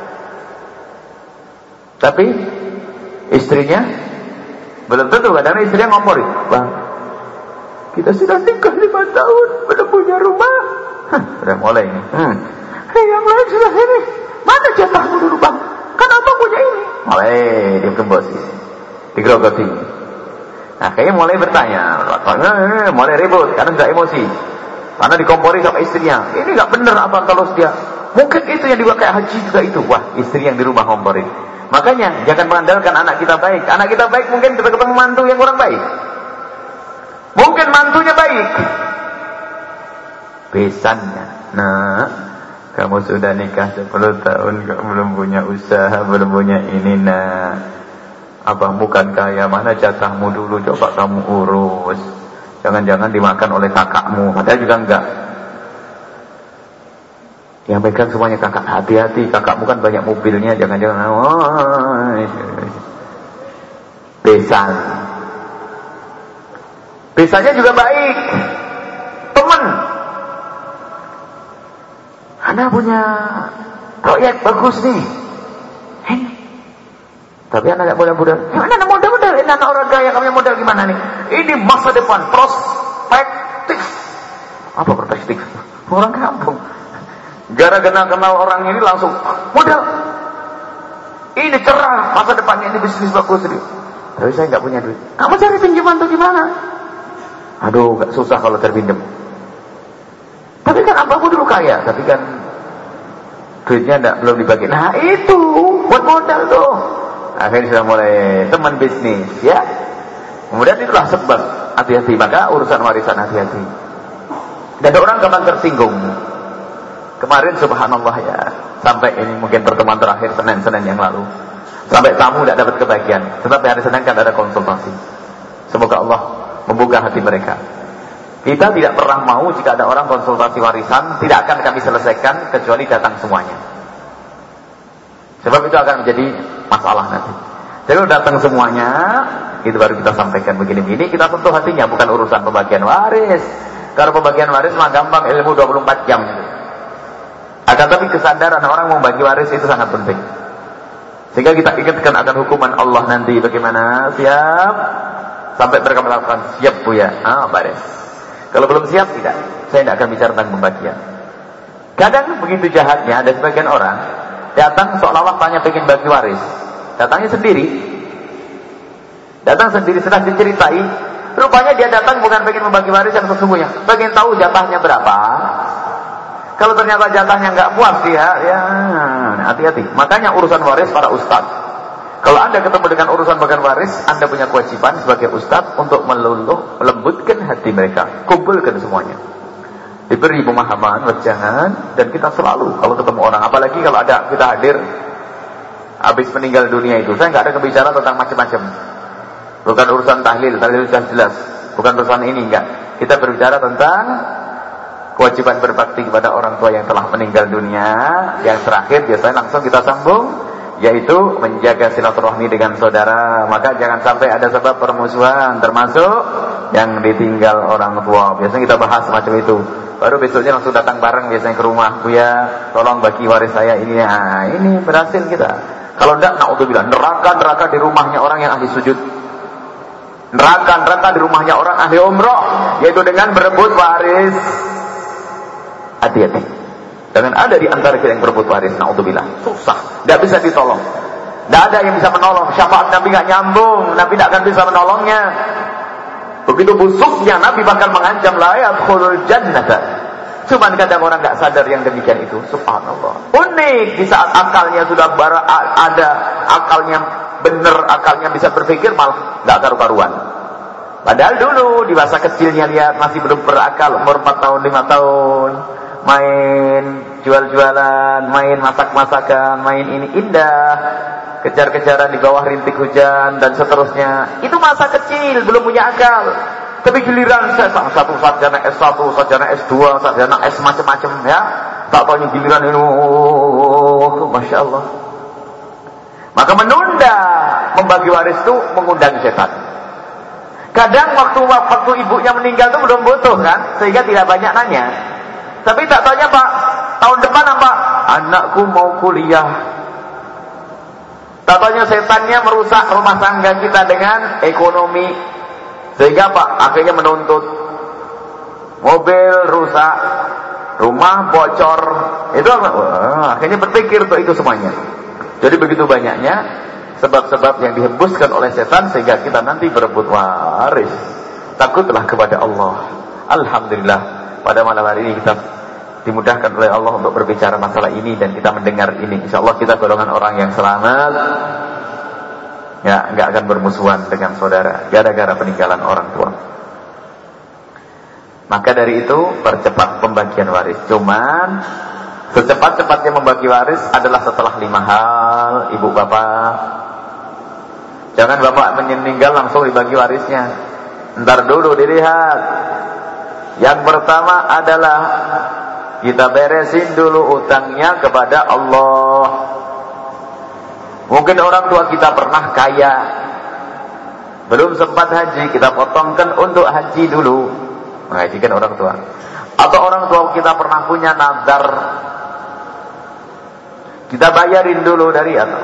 tapi istrinya belum tentu. Kadang istrinya ngompori, bang, kita sudah nikah 5 tahun, belum punya rumah. Udah mulai ini. Yang lain sudah ini, mana jatahmu dulu bang? Kan abang punya ini. Mulai dia gembosi, digerogoti. Nah, kayaknya mulai bertanya, mulai ribut karena sudah emosi. Karena dikompori sama istrinya. Ini nggak benar abang kalau dia. Mungkin itu yang dipakai haji juga itu. Wah, istri yang di rumah komporin. Makanya jangan mengandalkan anak kita baik. Anak kita baik mungkin kita ketemu mantu yang kurang baik. Mungkin mantunya baik, besannya. Nah, kamu sudah nikah 10 tahun, kok belum punya usaha, belum punya ini. Nah, abang bukan kaya, mana jatahmu dulu, coba kamu urus. Jangan-jangan dimakan oleh kakakmu, padahal juga enggak. Yang pegang semuanya kakak, hati-hati, kakakmu kan banyak mobilnya, jangan-jangan. Besan. Besannya juga baik. Teman. Anda punya proyek bagus nih. Tapi anak tidak boleh modal. Gimana anak modal? Ini anak orang kaya, kamu modal gimana nih? Ini masa depan, prospektif. Apa prospektif? Orang kampung. Gara-gara kenal orang ini langsung modal. Ini cerah, masa depannya ini bisnis bagus. Tapi saya nggak punya duit. Kamu cari pinjaman tuh gimana? Aduh, nggak susah kalau terpinjam. Tapi kan abangku dulu kaya, tapi kan duitnya belum dibagi. Nah itu buat modal tuh. Akhirnya sudah mulai teman bisnis, ya. Kemudian itulah sebab hati-hati. Maka urusan warisan hati-hati. Dan ada orang gampang tersinggung. Kemarin subhanallah ya, sampai ini mungkin pertemuan terakhir Senin yang lalu, sampai tamu tidak dapat kebahagiaan. Tetapi hari Senin kan ada konsultasi. Semoga Allah membuka hati mereka. Kita tidak pernah mau jika ada orang konsultasi warisan, tidak akan kami selesaikan kecuali datang semuanya. Sebab itu akan menjadi masalah nanti. Jadi datang semuanya, itu baru kita sampaikan begini-begini, kita sentuh hatinya, bukan urusan pembagian waris. Kalau pembagian waris mah gampang, ilmu 24 jam. Akan tapi kesadaran orang membagi waris itu sangat penting. Sehingga kita ingatkan akan hukuman Allah nanti bagaimana. Siap? Sampai mereka melakukan siap bu ya. Baris. Kalau belum siap tidak. Saya tidak akan bicara tentang pembagian. Kadang begitu jahatnya ada sebagian orang datang seolah-olah tanya pengen bagi waris. Datangnya sendiri. Datang sendiri setelah diceritai. Rupanya dia datang bukan pengen membagi waris yang sesungguhnya. Pengen tahu jatahnya berapa. Kalau ternyata jatahnya nggak puas dia, ya hati-hati. Makanya urusan waris para ustaz. Kalau anda ketemu dengan urusan bagian waris, anda punya kewajiban sebagai ustaz untuk melembutkan hati mereka, kumpulkan semuanya, diberi pemahaman, wejangan, dan kita selalu kalau ketemu orang, apalagi kalau ada kita hadir habis meninggal dunia itu, saya nggak ada kebicaraan tentang macam-macam. Bukan urusan tahlil sudah jelas. Bukan urusan ini enggak. Kita berbicara tentang kewajiban berbakti kepada orang tua yang telah meninggal dunia. Yang terakhir biasanya langsung kita sambung, yaitu menjaga silaturahmi dengan saudara. Maka jangan sampai ada sebab permusuhan, termasuk yang ditinggal orang tua. Biasanya kita bahas semacam itu. Baru besoknya langsung datang bareng biasanya ke rumah. Buya, tolong bagi waris saya ini. Nah, ini berhasil kita. Kalau enggak, naudzubillah, neraka di rumahnya orang yang ahli sujud. Neraka di rumahnya orang ahli umroh, yaitu dengan berebut waris. Hati-hati. Jangan ada di antara kita yang berebut waris, naudzubillah. Susah, tidak bisa ditolong. Tidak ada yang bisa menolong. Syafaat Nabi tidak nyambung, Nabi tidak akan bisa menolongnya. Begitu busuknya Nabi bakal mengancam la yadkhulul jannata. Cuman kadang orang tidak sadar yang demikian itu. Subhanallah. Unik, di saat akalnya sudah ada, akalnya benar, akalnya bisa berpikir, malah tidak karu-karuan. Padahal dulu di masa kecilnya lihat masih belum berakal, umur 4 tahun 5 tahun, main jual-jualan, main masak-masakan, main ini indah. kejar-kejaran di bawah rintik hujan dan seterusnya. Itu masa kecil, belum punya akal. Tapi giliran saya satu sarjana S1, sarjana S2, sarjana S macam-macam ya. Tak tahu giliran ini, Masya Allah. Maka menunda membagi waris itu mengundang setan. Kadang waktu ibunya meninggal itu belum butuh kan, sehingga tidak banyak nanya. Tapi tak tanya Pak, tahun depan apa? Anakku mau kuliah. Tak tanya setannya merusak rumah tangga kita dengan ekonomi, sehingga Pak akhirnya menuntut. Mobil rusak, rumah bocor, itu akhirnya berpikir untuk itu semuanya. Jadi begitu banyaknya sebab-sebab yang dihembuskan oleh setan sehingga kita nanti berebut waris. Takutlah kepada Allah. Alhamdulillah pada malam hari ini kita dimudahkan oleh Allah untuk berbicara masalah ini dan kita mendengar ini. Insyaallah kita golongan orang yang selamat. Ya, enggak akan bermusuhan dengan saudara gara-gara peninggalan orang tua. Maka dari itu percepat pembagian waris. Cuman secepat-cepatnya membagi waris adalah setelah 5 hal, ibu bapak. Jangan bapak meninggal langsung dibagi warisnya. Ntar dulu dilihat. Yang pertama adalah kita beresin dulu utangnya kepada Allah. Mungkin orang tua kita pernah kaya, belum sempat haji, kita potongkan untuk haji dulu, menghajikan orang tua. Atau orang tua kita pernah punya nazar, kita bayarin dulu dari atau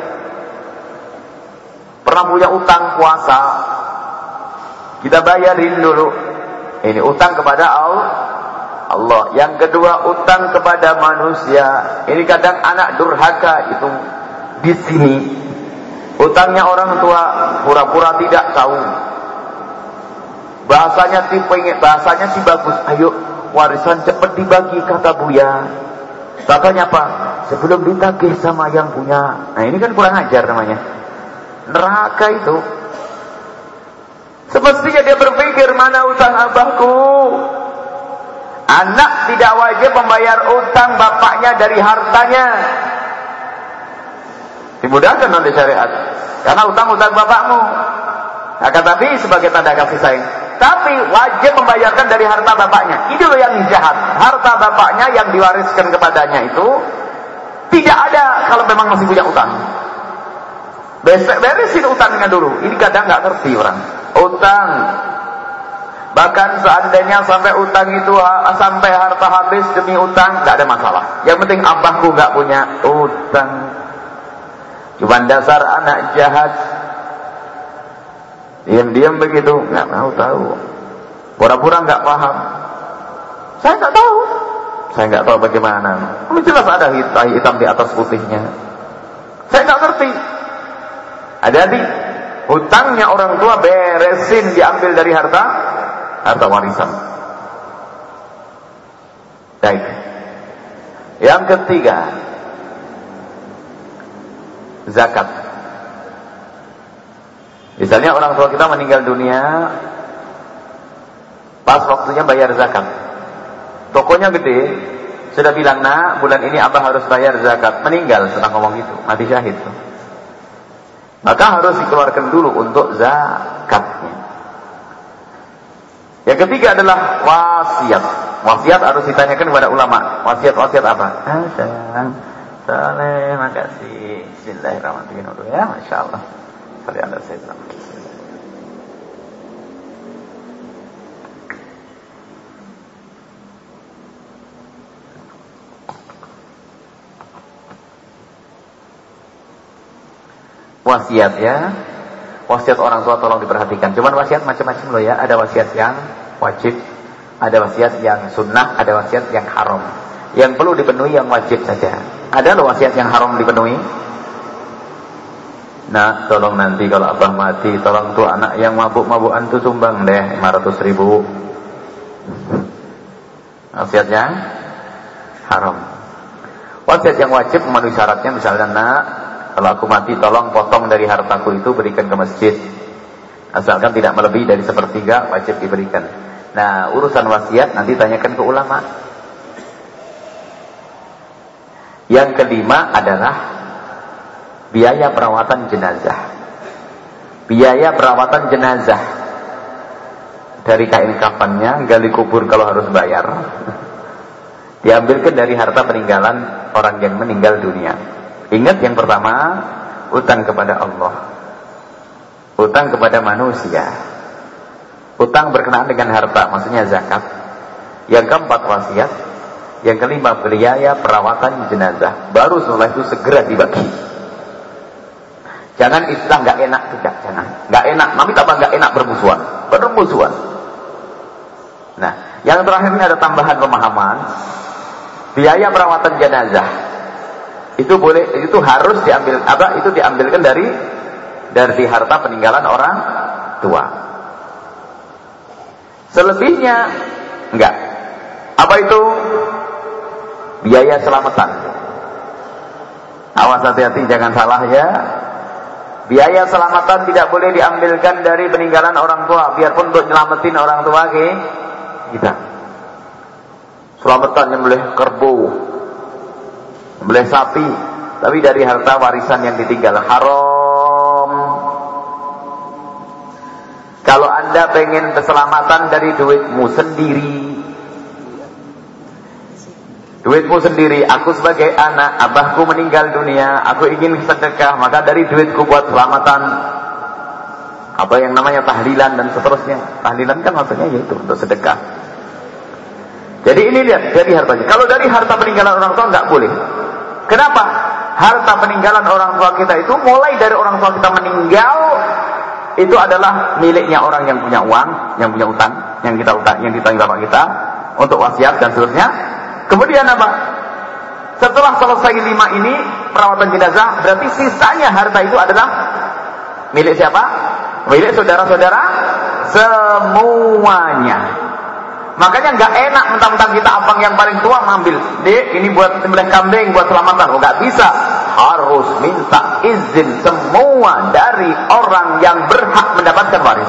pernah punya utang puasa, kita bayarin dulu. Ini utang kepada Allah. Yang kedua utang kepada manusia. Ini kadang anak durhaka itu di sini. Utangnya orang tua pura-pura tidak tahu. Bahasanya sih bagus. Ayo warisan cepat dibagi kata Buya. Katanya apa? Sebelum ditagih sama yang punya. Nah ini kan kurang ajar namanya. Neraka itu. Semestinya dia berpikir mana utang abahku. Anak tidak wajib membayar utang bapaknya dari hartanya. Dimudahkan oleh syariat. Karena utang-utang bapakmu. Akan tapi sebagai tanda kasih sayang. Tapi wajib membayarkan dari harta bapaknya. Itu loh yang jahat. Harta bapaknya yang diwariskan kepadanya itu tidak ada kalau memang masih punya utang. Beresin utangnya dulu. Ini kadang nggak ngerti orang. Utang. Bahkan seandainya sampai utang itu sampai harta habis demi utang, nggak ada masalah. Yang penting abahku nggak punya utang. Cuman dasar anak jahat. Diam-diam begitu, nggak mau tahu. Pura-pura nggak paham. Saya nggak tahu. Saya nggak tahu bagaimana. Jelas ada hitam di atas putihnya. Saya nggak ngerti. Hati-hati. Hutangnya orang tua beresin, diambil dari harta warisan. Baik. Yang ketiga, zakat. Misalnya orang tua kita meninggal dunia, pas waktunya bayar zakat. Tokonya gede, sudah bilang, "Nak, bulan ini abah harus bayar zakat." Meninggal setelah ngomong itu, mati syahid. Maka harus dikeluarkan dulu untuk zakatnya. Yang ketiga adalah wasiat. Wasiat harus ditanyakan kepada ulama. Wasiat apa? Sayang, saleh, makasih. Bismillahirrahmanirrahim. Ya, Masya Allah. Salih ala sayyidina. Wasiat ya. Wasiat orang tua tolong diperhatikan. Cuman wasiat macam-macam loh ya. Ada wasiat yang wajib, ada wasiat yang sunnah, ada wasiat yang haram. Yang perlu dipenuhi yang wajib saja. Ada loh wasiat yang haram dipenuhi. Nah, tolong nanti kalau abah mati, tolong tuh anak yang mabuk-mabukan tuh sumbang deh 500.000. Wasiat yang haram. Wasiat yang wajib memenuhi syaratnya, misalnya, nak, kalau aku mati tolong potong dari hartaku itu berikan ke masjid. Asalkan tidak melebihi dari 1/3 wajib diberikan. Nah, urusan wasiat nanti tanyakan ke ulama. Yang kelima adalah biaya perawatan jenazah. Biaya perawatan jenazah, dari kain kafannya, gali kubur kalau harus bayar, diambilkan dari harta peninggalan orang yang meninggal dunia. Ingat yang pertama, utang kepada Allah, utang kepada manusia, utang berkenaan dengan harta, maksudnya zakat. Yang keempat wasiat. Yang kelima biaya perawatan jenazah. Baru setelah itu segera dibagi. Jangan istilah nggak enak, tidak, jangan. Nggak enak, nanti tambah nggak enak bermusuhan. Nah, yang terakhir ini ada tambahan pemahaman. Biaya perawatan jenazah itu boleh, itu harus diambil apa? Itu diambilkan dari harta peninggalan orang tua. Selebihnya enggak. Apa itu? Biaya selamatan. Awas, hati-hati, jangan salah ya. Biaya selamatan tidak boleh diambilkan dari peninggalan orang tua, biarpun untuk nyelamatin orang tua kita. Selamatan nyembelih kerbau, nyembelih sapi, tapi dari harta warisan yang ditinggal, haram. Kalau Anda pengen keselamatan dari duitmu sendiri, aku sebagai anak, abahku meninggal dunia, aku ingin sedekah, maka dari duitku buat selamatan. Apa yang namanya tahlilan dan seterusnya. Tahlilan kan maksudnya yaitu untuk sedekah. Jadi ini lihat dari hartanya. Kalau dari harta peninggalan orang tua nggak boleh. Kenapa? Harta peninggalan orang tua kita itu mulai dari orang tua kita meninggal itu adalah miliknya orang yang punya uang, yang punya utang, yang ditanggung bapak kita untuk wasiat dan seterusnya. Kemudian apa? Setelah selesai 5 ini perawatan jenazah, berarti sisanya harta itu adalah milik siapa? Milik saudara-saudara semuanya. Makanya nggak enak mentang-mentang kita abang yang paling tua ngambil. Dek, ini buat sembelih kambing, buat selamatan. Oh, nggak bisa. Harus minta izin semua dari orang yang berhak mendapatkan waris.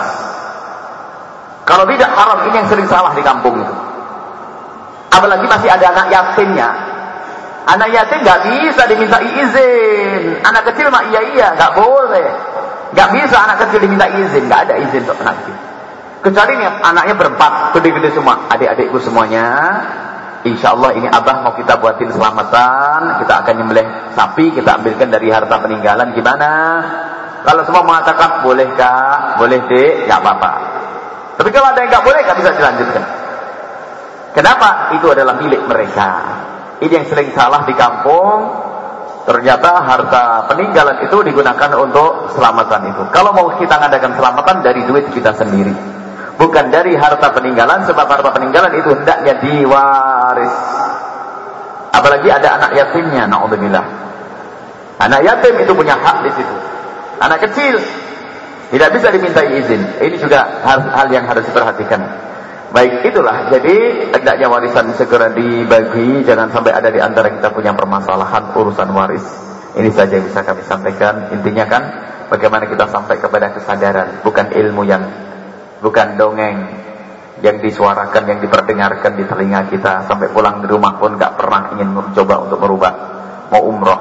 Kalau tidak haram. Ini yang sering salah di kampung itu. Apalagi masih ada anak yatimnya. Anak yatim nggak bisa diminta izin. Anak kecil mah iya, nggak boleh. Nggak bisa anak kecil diminta izin. Nggak ada izin untuk anak kecil. Kecuali ini anaknya berempat, gede-gede semua, adik-adikku semuanya. Insya Allah ini abah mau kita buatin selamatan, kita akan nyembelih sapi, kita ambilkan dari harta peninggalan. Gimana? Kalau semua mengatakan boleh kak, boleh dek, nggak apa-apa. Tapi kalau ada yang nggak boleh, nggak bisa dilanjutkan. Kenapa? Itu adalah milik mereka. Ini yang sering salah di kampung. Ternyata harta peninggalan itu digunakan untuk selamatan itu. Kalau mau kita ngadakan selamatan dari duit kita sendiri, bukan dari harta peninggalan, sebab harta peninggalan itu hendaknya diwaris. Apalagi ada anak yatimnya, naudzubillah. Anak yatim itu punya hak di situ. Anak kecil tidak bisa dimintai izin. Ini juga hal yang harus diperhatikan. Baik, itulah. Jadi hendaknya warisan segera dibagi. Jangan sampai ada di antara kita punya permasalahan urusan waris. Ini saja yang bisa kami sampaikan. Intinya kan bagaimana kita sampai kepada kesadaran, bukan ilmu yang, bukan dongeng yang disuarakan, yang diperdengarkan di telinga kita. Sampai pulang di rumah pun gak pernah ingin mencoba untuk merubah. Mau umroh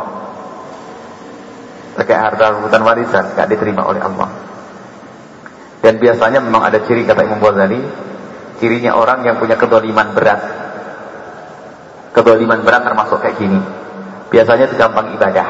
terkait harta rebutan warisan, gak diterima oleh Allah. Dan biasanya memang ada ciri, kata Imam Ghazali, cirinya orang yang punya kedoliman berat. Kedoliman berat termasuk kayak gini. Biasanya itu gampang ibadah,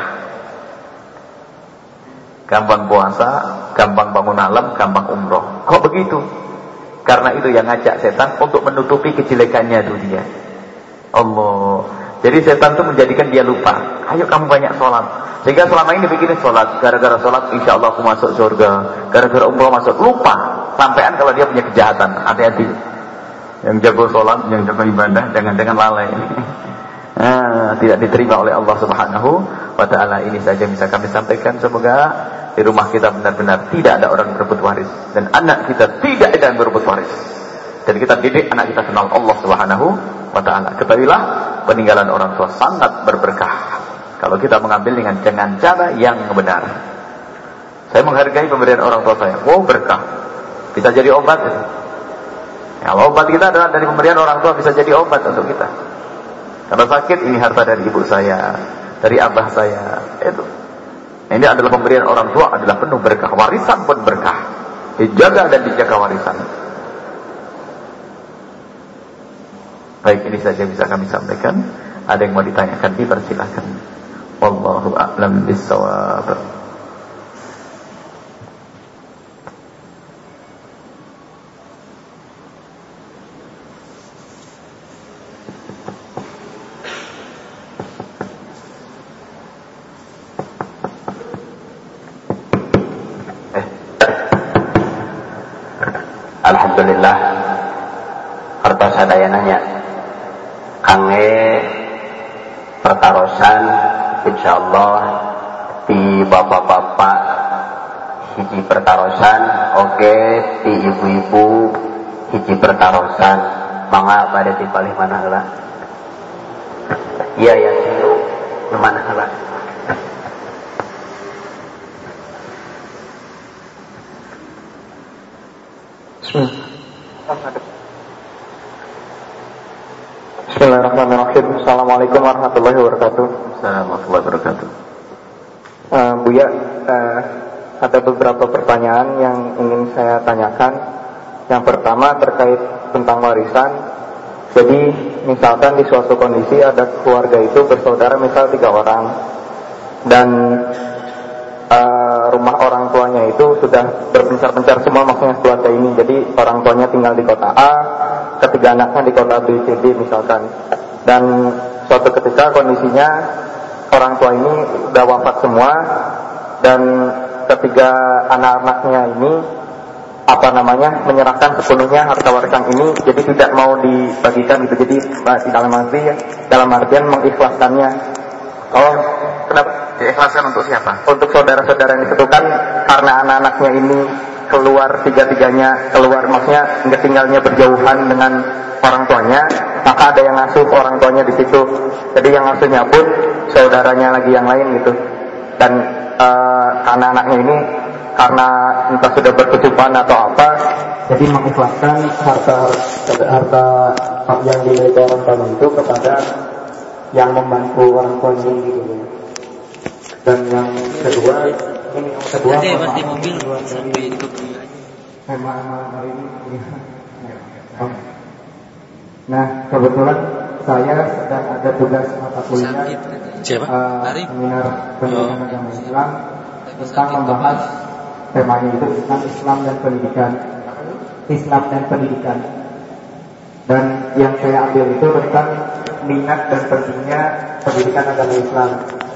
gampang puasa, gampang bangun malam, gampang umroh. Kok begitu? Karena itu yang ngajak setan untuk menutupi kejelekannya itu dia. Allah. Jadi setan itu menjadikan dia lupa. Ayo kamu banyak sholat. Sehingga selama ini bikin sholat. Gara-gara sholat insya Allah aku masuk surga. Gara-gara umroh masuk. Lupa. Sampaian kalau dia punya kejahatan. Hati-hati. Yang jago sholat, yang jago ibadah, jangan-jangan lalai. Tidak diterima oleh Allah Subhanahu wa ta'ala. Ini saja bisa kami sampaikan. Semoga di rumah kita benar-benar tidak ada orang berebut waris, dan anak kita tidak ada yang berebut waris, dan kita didik anak kita kenal Allah Subhanahu wa ta'ala. Ketahuilah peninggalan orang tua sangat berberkah kalau kita mengambil dengan cara yang benar. Saya menghargai pemberian orang tua saya. Wow, berkah, bisa jadi obat. Kalau obat kita adalah dari pemberian orang tua, bisa jadi obat untuk kita. Kalau sakit, ini harta dari ibu saya, dari abah saya. Itu Ini adalah pemberian orang tua, adalah penuh berkah. Warisan pun berkah. Dijaga dan dijaga warisan. Baik, ini saja bisa kami sampaikan. Ada yang mau ditanyakan, dipersilahkan. Wallahu a'lam bissawab. Alhamdulillah, harta sadayananya kange pertarosan insyaallah di bapak-bapak hiji pertarosan, oke di ibu-ibu hiji pertarosan. Mangga pada di palih mana heula? Iya ya silu mana heula? Bismillahirrahmanirrahim. Assalamualaikum warahmatullahi wabarakatuh. Assalamualaikum warahmatullahi wabarakatuh. Buya, ada beberapa pertanyaan yang ingin saya tanyakan. Yang pertama terkait tentang warisan. Jadi misalkan di suatu kondisi ada keluarga itu bersaudara, misal 3 orang, dan rumah orang tuanya itu sudah berpencar-pencar semua, maksudnya keluarga ini. Jadi orang tuanya tinggal di kota A, ketiga anaknya di kota B, C, D misalkan. Dan suatu ketika kondisinya orang tua ini sudah wafat semua, dan ketiga anak-anaknya ini menyerahkan sepenuhnya harta warisan ini, jadi tidak mau dibagikan gitu. Jadi dalam artian mengikhlaskannya. Oh, kenapa? Diikhlaskan untuk siapa? Untuk saudara-saudara yang disatukan, karena anak-anaknya ini keluar, tiga-tiganya keluar, maksudnya nggak tinggalnya berjauhan dengan orang tuanya, maka ada yang ngasuh orang tuanya di situ. Jadi yang ngasuhnya pun saudaranya lagi yang lain gitu. Dan karena anaknya ini karena entah sudah berkecukupan atau apa, jadi mengikhlaskan harta yang dimiliki orang tua itu kepada yang membantu orang tua ini gitu. Dan yang kedua, nanti di mobil sampai di kopi aja. Nah, kebetulan saya sedang ada tugas mata kuliah seminar pendidikan agama Islam tentang membahas temanya itu tentang Islam dan pendidikan. Dan yang saya ambil itu tentang minat dan pentingnya pendidikan agama Islam.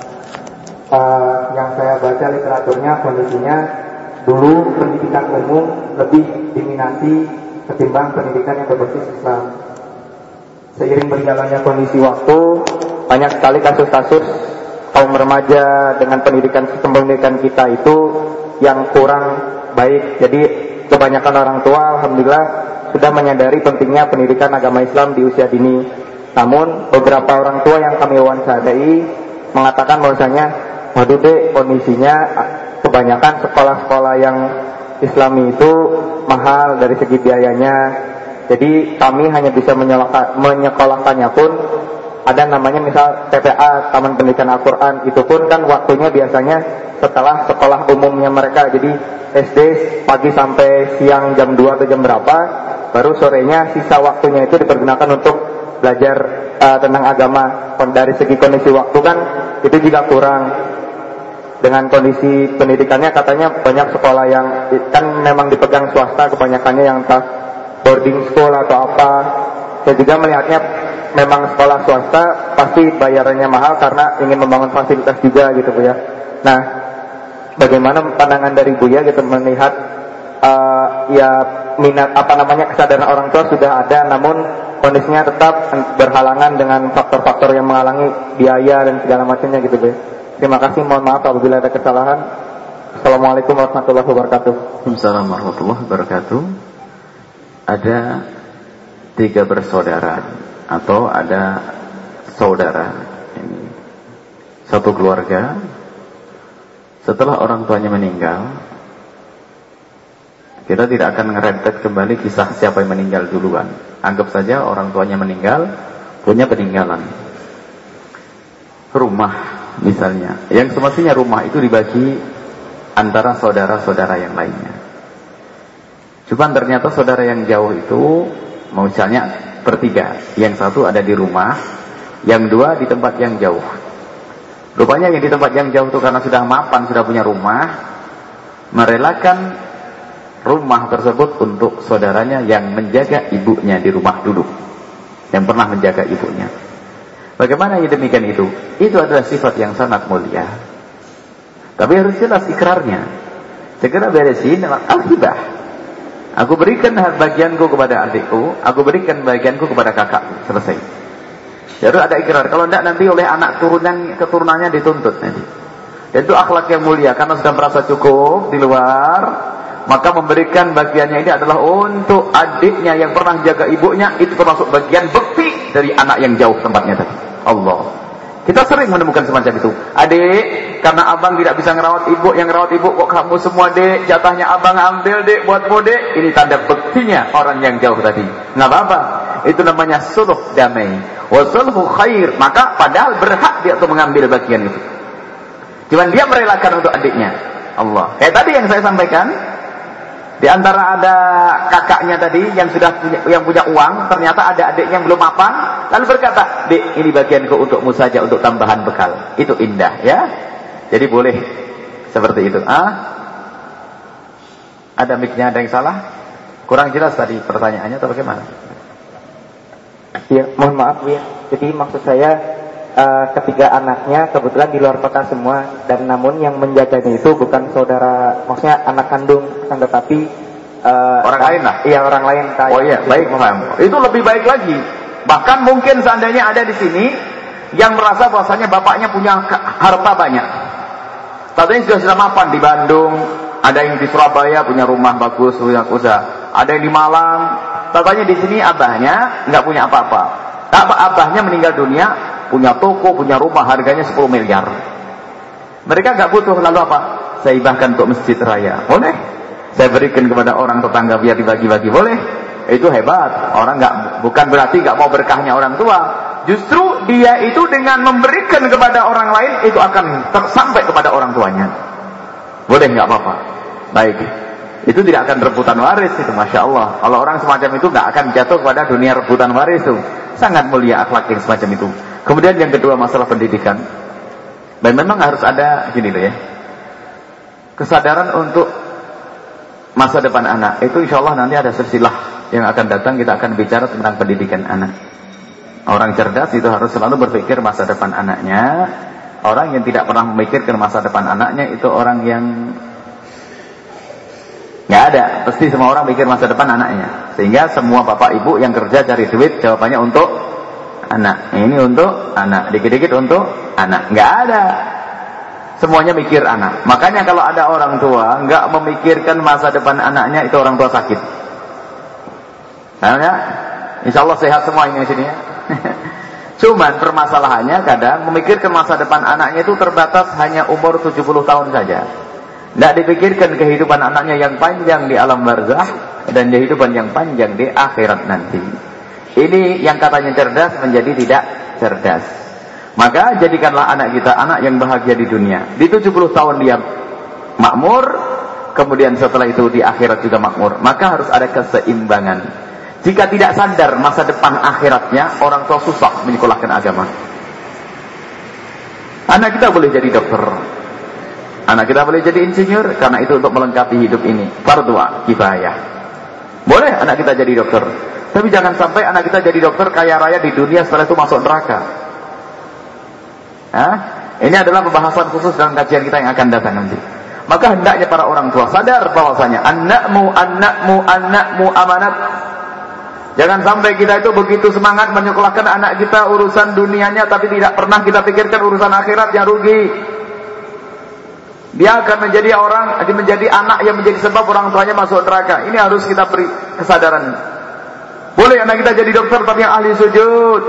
Yang saya baca literaturnya, kondisinya dulu pendidikan umum lebih diminati ketimbang pendidikan yang berbasis Islam. Seiring berjalannya kondisi waktu, banyak sekali kasus-kasus kaum remaja dengan sistem pendidikan kita itu yang kurang baik. Jadi kebanyakan orang tua alhamdulillah sudah menyadari pentingnya pendidikan agama Islam di usia dini. Namun beberapa orang tua yang kami wawancarai mengatakan bahwasanya, waduh deh, kondisinya kebanyakan sekolah-sekolah yang Islami itu mahal dari segi biayanya. Jadi kami hanya bisa menyekolahkannya pun ada namanya misal TPA, Taman Pendidikan Al-Quran. Itu pun kan waktunya biasanya setelah sekolah umumnya mereka. Jadi SD pagi sampai siang jam 2 atau jam berapa, baru sorenya sisa waktunya itu dipergunakan untuk belajar tentang agama. Dari segi kondisi waktu kan itu juga kurang. Dengan kondisi pendidikannya katanya banyak sekolah yang kan memang dipegang swasta, kebanyakannya yang entah boarding school atau apa. Saya juga melihatnya memang sekolah swasta pasti bayarannya mahal karena ingin membangun fasilitas juga gitu Bu ya. Nah, bagaimana pandangan dari Buya gitu melihat ya minat kesadaran orang tua sudah ada, namun kondisinya tetap berhalangan dengan faktor-faktor yang menghalangi biaya dan segala macamnya gitu Bu. Terima kasih, mohon maaf apabila ada kesalahan. Assalamualaikum warahmatullahi wabarakatuh. Waalaikumsalam warahmatullahi wabarakatuh. Ada 3 bersaudara atau ada saudara ini, satu keluarga. Setelah orang tuanya meninggal, kita tidak akan ngerentet kembali kisah siapa yang meninggal duluan. Anggap saja orang tuanya meninggal, punya peninggalan rumah misalnya, yang semestinya rumah itu dibagi antara saudara-saudara yang lainnya. Cuman ternyata saudara yang jauh itu, misalnya bertiga, yang satu ada di rumah, yang dua di tempat yang jauh. Rupanya yang di tempat yang jauh itu karena sudah mapan, sudah punya rumah, merelakan rumah tersebut untuk saudaranya yang menjaga ibunya di rumah dulu, yang pernah menjaga ibunya. Bagaimana yang demikian itu? Itu adalah sifat yang sangat mulia. Tapi harus jelas ikrarnya. Segera beresin dengan al-hibah. Aku berikan bagianku kepada adikku, aku berikan bagianku kepada kakakku. Selesai. Jadi ada ikrar. Kalau tidak nanti oleh anak keturunannya dituntut nanti. Dan itu akhlak yang mulia. Karena sudah merasa cukup di luar, maka memberikan bagiannya ini adalah untuk adiknya yang pernah jaga ibunya. Itu termasuk bagian bekti dari anak yang jauh tempatnya tadi. Allah. Kita sering menemukan semacam itu. Adik, karena abang tidak bisa ngerawat ibu, yang ngerawat ibu kok kamu semua dek, jatahnya abang ambil dek, buatmu dek. Ini tanda bektinya orang yang jauh tadi. Nggak apa-apa. Itu namanya sulh damai. Wa sulhu khair. Maka padahal berhak dia untuk mengambil bagian itu. Cuman dia merelakan untuk adiknya. Allah. Kayak tadi yang saya sampaikan, di antara ada kakaknya tadi yang punya uang, ternyata ada adiknya yang belum mapan, lalu berkata, "Dek, ini bagianku untukmu saja untuk tambahan bekal." Itu indah, ya. Jadi boleh seperti itu. Ada mic-nya, ada yang salah? Kurang jelas tadi pertanyaannya atau bagaimana? Ya, mohon maaf Bu ya. Jadi maksud saya ketiga anaknya kebetulan di luar kota semua, dan namun yang menjaganya itu bukan saudara, maksudnya anak kandung, tetapi orang lain lah. Iya, orang lain. Oh iya, baik, paham. Itu lebih baik lagi. Bahkan mungkin seandainya ada di sini yang merasa bahwasanya bapaknya punya harta banyak. Katanya sudah mapan di Bandung, ada yang di Surabaya punya rumah bagus, punya usaha. Ada yang di Malang. Katanya di sini abahnya nggak punya apa-apa. Abahnya meninggal dunia, punya toko, punya rumah, harganya 10 miliar. Mereka nggak butuh, lalu apa? Saya hibahkan untuk masjid raya. Boleh. Saya berikan kepada orang tetangga biar dibagi-bagi. Boleh. Itu hebat. Orang bukan berarti nggak mau berkahnya orang tua. Justru dia itu dengan memberikan kepada orang lain, itu akan sampai kepada orang tuanya. Boleh, nggak apa-apa. Baik. Itu tidak akan rebutan waris itu, Masya Allah. Kalau orang semacam itu nggak akan jatuh pada dunia rebutan waris itu. Sangat mulia akhlak yang semacam itu. Kemudian yang kedua, masalah pendidikan. Dan memang harus ada gini loh ya, kesadaran untuk masa depan anak. Itu insya Allah nanti ada silsilah yang akan datang, kita akan bicara tentang pendidikan anak. Orang cerdas itu harus selalu berpikir masa depan anaknya. Orang yang tidak pernah memikirkan masa depan anaknya itu orang yang nggak ada. Pasti semua orang mikir masa depan anaknya. Sehingga semua bapak ibu yang kerja cari duit, jawabannya untuk anak. Ini untuk anak, dikit-dikit untuk anak. Nggak ada. Semuanya mikir anak. Makanya kalau ada orang tua nggak memikirkan masa depan anaknya, itu orang tua sakit. Karena insya Allah sehat semua ini sini ya. Cuman permasalahannya kadang memikirkan masa depan anaknya itu terbatas hanya umur 70 tahun saja. Tidak dipikirkan kehidupan anaknya yang panjang di alam barzah dan kehidupan yang panjang di akhirat nanti. Ini yang katanya cerdas menjadi tidak cerdas. Maka jadikanlah anak kita anak yang bahagia di dunia. Di 70 tahun dia makmur, kemudian setelah itu di akhirat juga makmur. Maka harus ada keseimbangan. Jika tidak sadar masa depan akhiratnya, orang tua susah menyekolahkan agama. Anak kita boleh jadi dokter, anak kita boleh jadi insinyur, karena itu untuk melengkapi hidup ini. Fardhu kifayah. Boleh anak kita jadi dokter, tapi jangan sampai anak kita jadi dokter kaya raya di dunia, setelah itu masuk neraka. Ini adalah pembahasan khusus dalam kajian kita yang akan datang nanti. Maka hendaknya para orang tua sadar bahwasanya anakmu amanat. Jangan sampai kita itu begitu semangat menyekolahkan anak kita urusan dunianya, tapi tidak pernah kita pikirkan urusan akhirat yang rugi. Dia akan menjadi anak yang menjadi sebab orang tuanya masuk neraka. Ini harus kita beri kesadaran. Boleh anak kita jadi dokter tapi yang ahli sujud.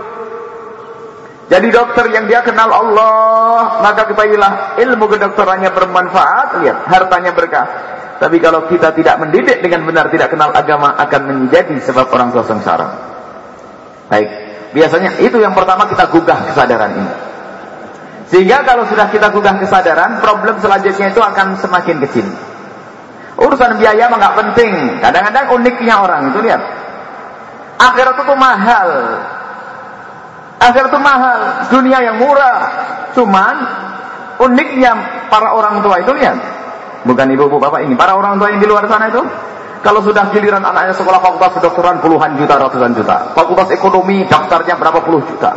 Jadi dokter yang dia kenal Allah, maka ketahuilah ilmu kedokterannya bermanfaat, lihat hartanya berkah. Tapi kalau kita tidak mendidik dengan benar, tidak kenal agama, akan menjadi sebab orang tua sengsara. Baik, biasanya itu yang pertama kita gugah kesadaran ini. Sehingga kalau sudah kita gugah kesadaran, problem selanjutnya itu akan semakin kecil. Urusan biaya mah nggak penting. Kadang-kadang uniknya orang itu lihat, akhirat itu mahal. Akhirat itu mahal, dunia yang murah. Cuman uniknya para orang tua itu lihat, bukan ibu-ibu bapak ini, para orang tua yang di luar sana itu, kalau sudah giliran anaknya sekolah fakultas kedokteran puluhan juta, ratusan juta, fakultas ekonomi daftarnya berapa puluh juta.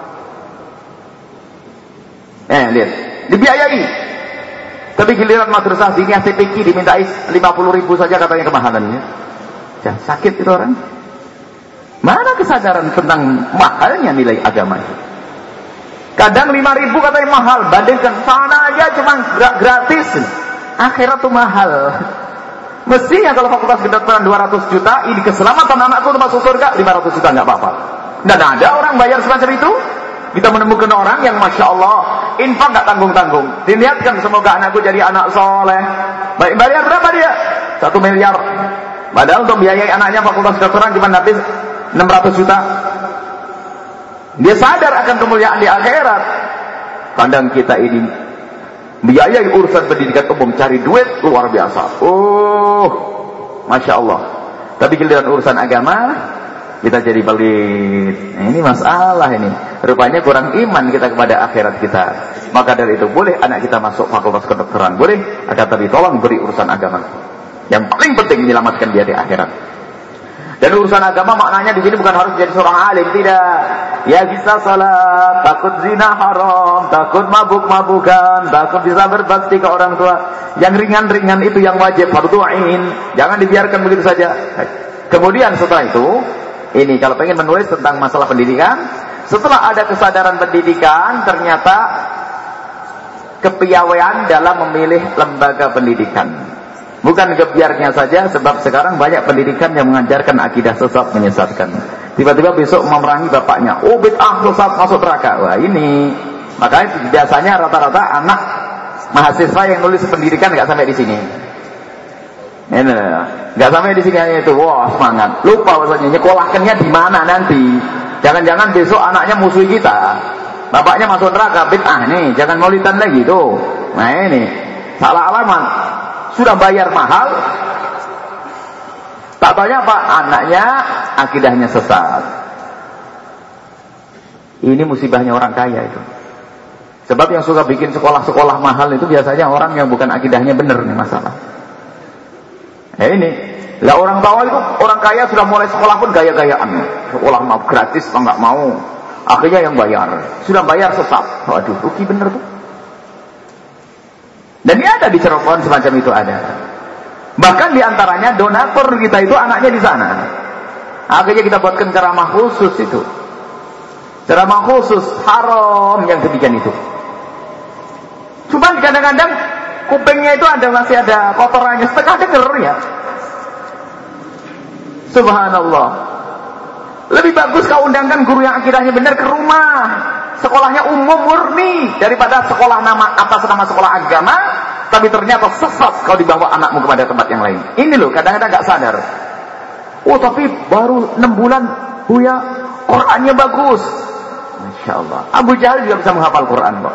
Lihat, dibiayai. Tapi giliran madrasah diniyah TPQ dimintai 50.000 saja katanya kemahalannya. Ya, sakit itu orang. Mana kesadaran tentang mahalnya nilai agama itu? Kadang 5.000 katanya mahal, bandingkan sana aja cuma gratis. Akhirat tuh mahal. Mestinya kalau fakultas kedokteran 200 juta, ini keselamatan anakku masuk surga 500 juta nggak apa-apa. Dan ada orang bayar semacam itu. Kita menemukan orang yang masya Allah infak nggak tanggung-tanggung. Dilihatkan semoga anakku jadi anak soleh. Bayar berapa dia? 1 miliar. Padahal untuk biayai anaknya fakultas kedokteran cuma habis 600 juta. Dia sadar akan kemuliaan di akhirat. Kadang kita ini biayai urusan pendidikan umum, cari duit luar biasa. Masya Allah. Tapi giliran urusan agama, kita jadi pelit. Ini masalah ini. Rupanya kurang iman kita kepada akhirat kita. Maka dari itu boleh anak kita masuk fakultas kedokteran, boleh. Akan tapi tolong beri urusan agama. Yang paling penting menyelamatkan dia di akhirat. Dan urusan agama maknanya di sini bukan harus jadi seorang alim, tidak. Ya bisa salat, takut zina haram, takut mabuk-mabukan, takut bisa berbakti ke orang tua. Yang ringan-ringan itu yang wajib, fardu ain. Jangan dibiarkan begitu saja. Kemudian setelah itu, ini kalau pengen menulis tentang masalah pendidikan, setelah ada kesadaran pendidikan, ternyata kepiawaian dalam memilih lembaga pendidikan. Bukan kebiarnya saja, sebab sekarang banyak pendidikan yang mengajarkan akidah sesat, menyesatkan. Tiba-tiba besok memerangi bapaknya, bid'ah sesat masuk neraka. Wah ini, makanya biasanya rata-rata anak mahasiswa yang nulis pendidikan nggak sampai di sini. Ini nggak sampai di sini hanya itu. Wah semangat, lupa bahasanya nyekolahkannya di mana nanti. Jangan-jangan besok anaknya musuh kita, bapaknya masuk neraka, bid'ah nih, jangan maulidan lagi tuh. Nah ini salah alamat. Sudah bayar mahal, tak tanya apa, anaknya akidahnya sesat. Ini musibahnya orang kaya itu. Sebab yang suka bikin sekolah-sekolah mahal itu biasanya orang yang bukan akidahnya benar nih masalah. Ini, lah orang tua itu, orang kaya sudah mulai sekolah pun gaya-gayaan. Sekolah mau gratis, nggak mau. Akhirnya yang bayar, sudah bayar sesat. Waduh, rugi bener tuh. Dan ini ada di Cirebon semacam itu ada. Bahkan diantaranya donatur kita itu anaknya di sana. Akhirnya kita buatkan ceramah khusus itu. Ceramah khusus haram yang demikian itu. Cuma kadang-kadang kupingnya itu masih ada kotorannya, setengah denger ya. Subhanallah. Lebih bagus kau undangkan guru yang akidahnya benar ke rumah. Sekolahnya umum murni daripada sekolah atas nama sekolah agama, tapi ternyata sesat kau dibawa anakmu kepada tempat yang lain. Ini loh kadang-kadang gak sadar. Tapi baru 6 bulan Buya Qurannya bagus. Masya Allah. Abu Jahal juga bisa menghafal Quran kok.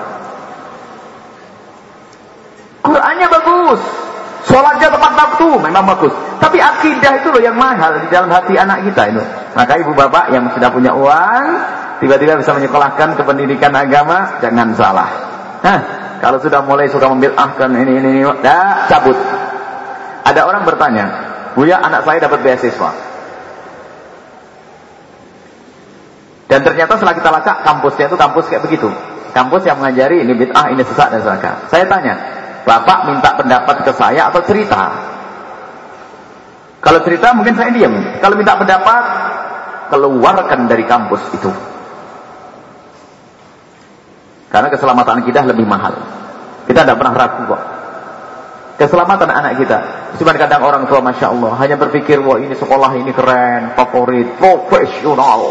Qurannya bagus, sholatnya tepat waktu, memang bagus. Tapi akidah itu loh yang mahal di dalam hati anak kita itu. Maka ibu bapak yang sudah punya uang, tiba-tiba bisa menyekolahkan ke pendidikan agama, jangan salah. Kalau sudah mulai suka membid'ahkan ini, dah cabut. Ada orang bertanya, Buya anak saya dapat beasiswa. Dan ternyata setelah kita lacak kampusnya itu kampus kayak begitu. Kampus yang mengajari ini bid'ah, ini sesat dan sebagainya. Saya tanya, Bapak minta pendapat ke saya atau cerita? Kalau cerita mungkin saya diam. Kalau minta pendapat, keluarkan dari kampus itu. Karena keselamatan kita lebih mahal. Kita tidak pernah ragu kok. Keselamatan anak kita. Cuma kadang orang tua Masya Allah hanya berpikir, wah ini sekolah ini keren, favorit, profesional.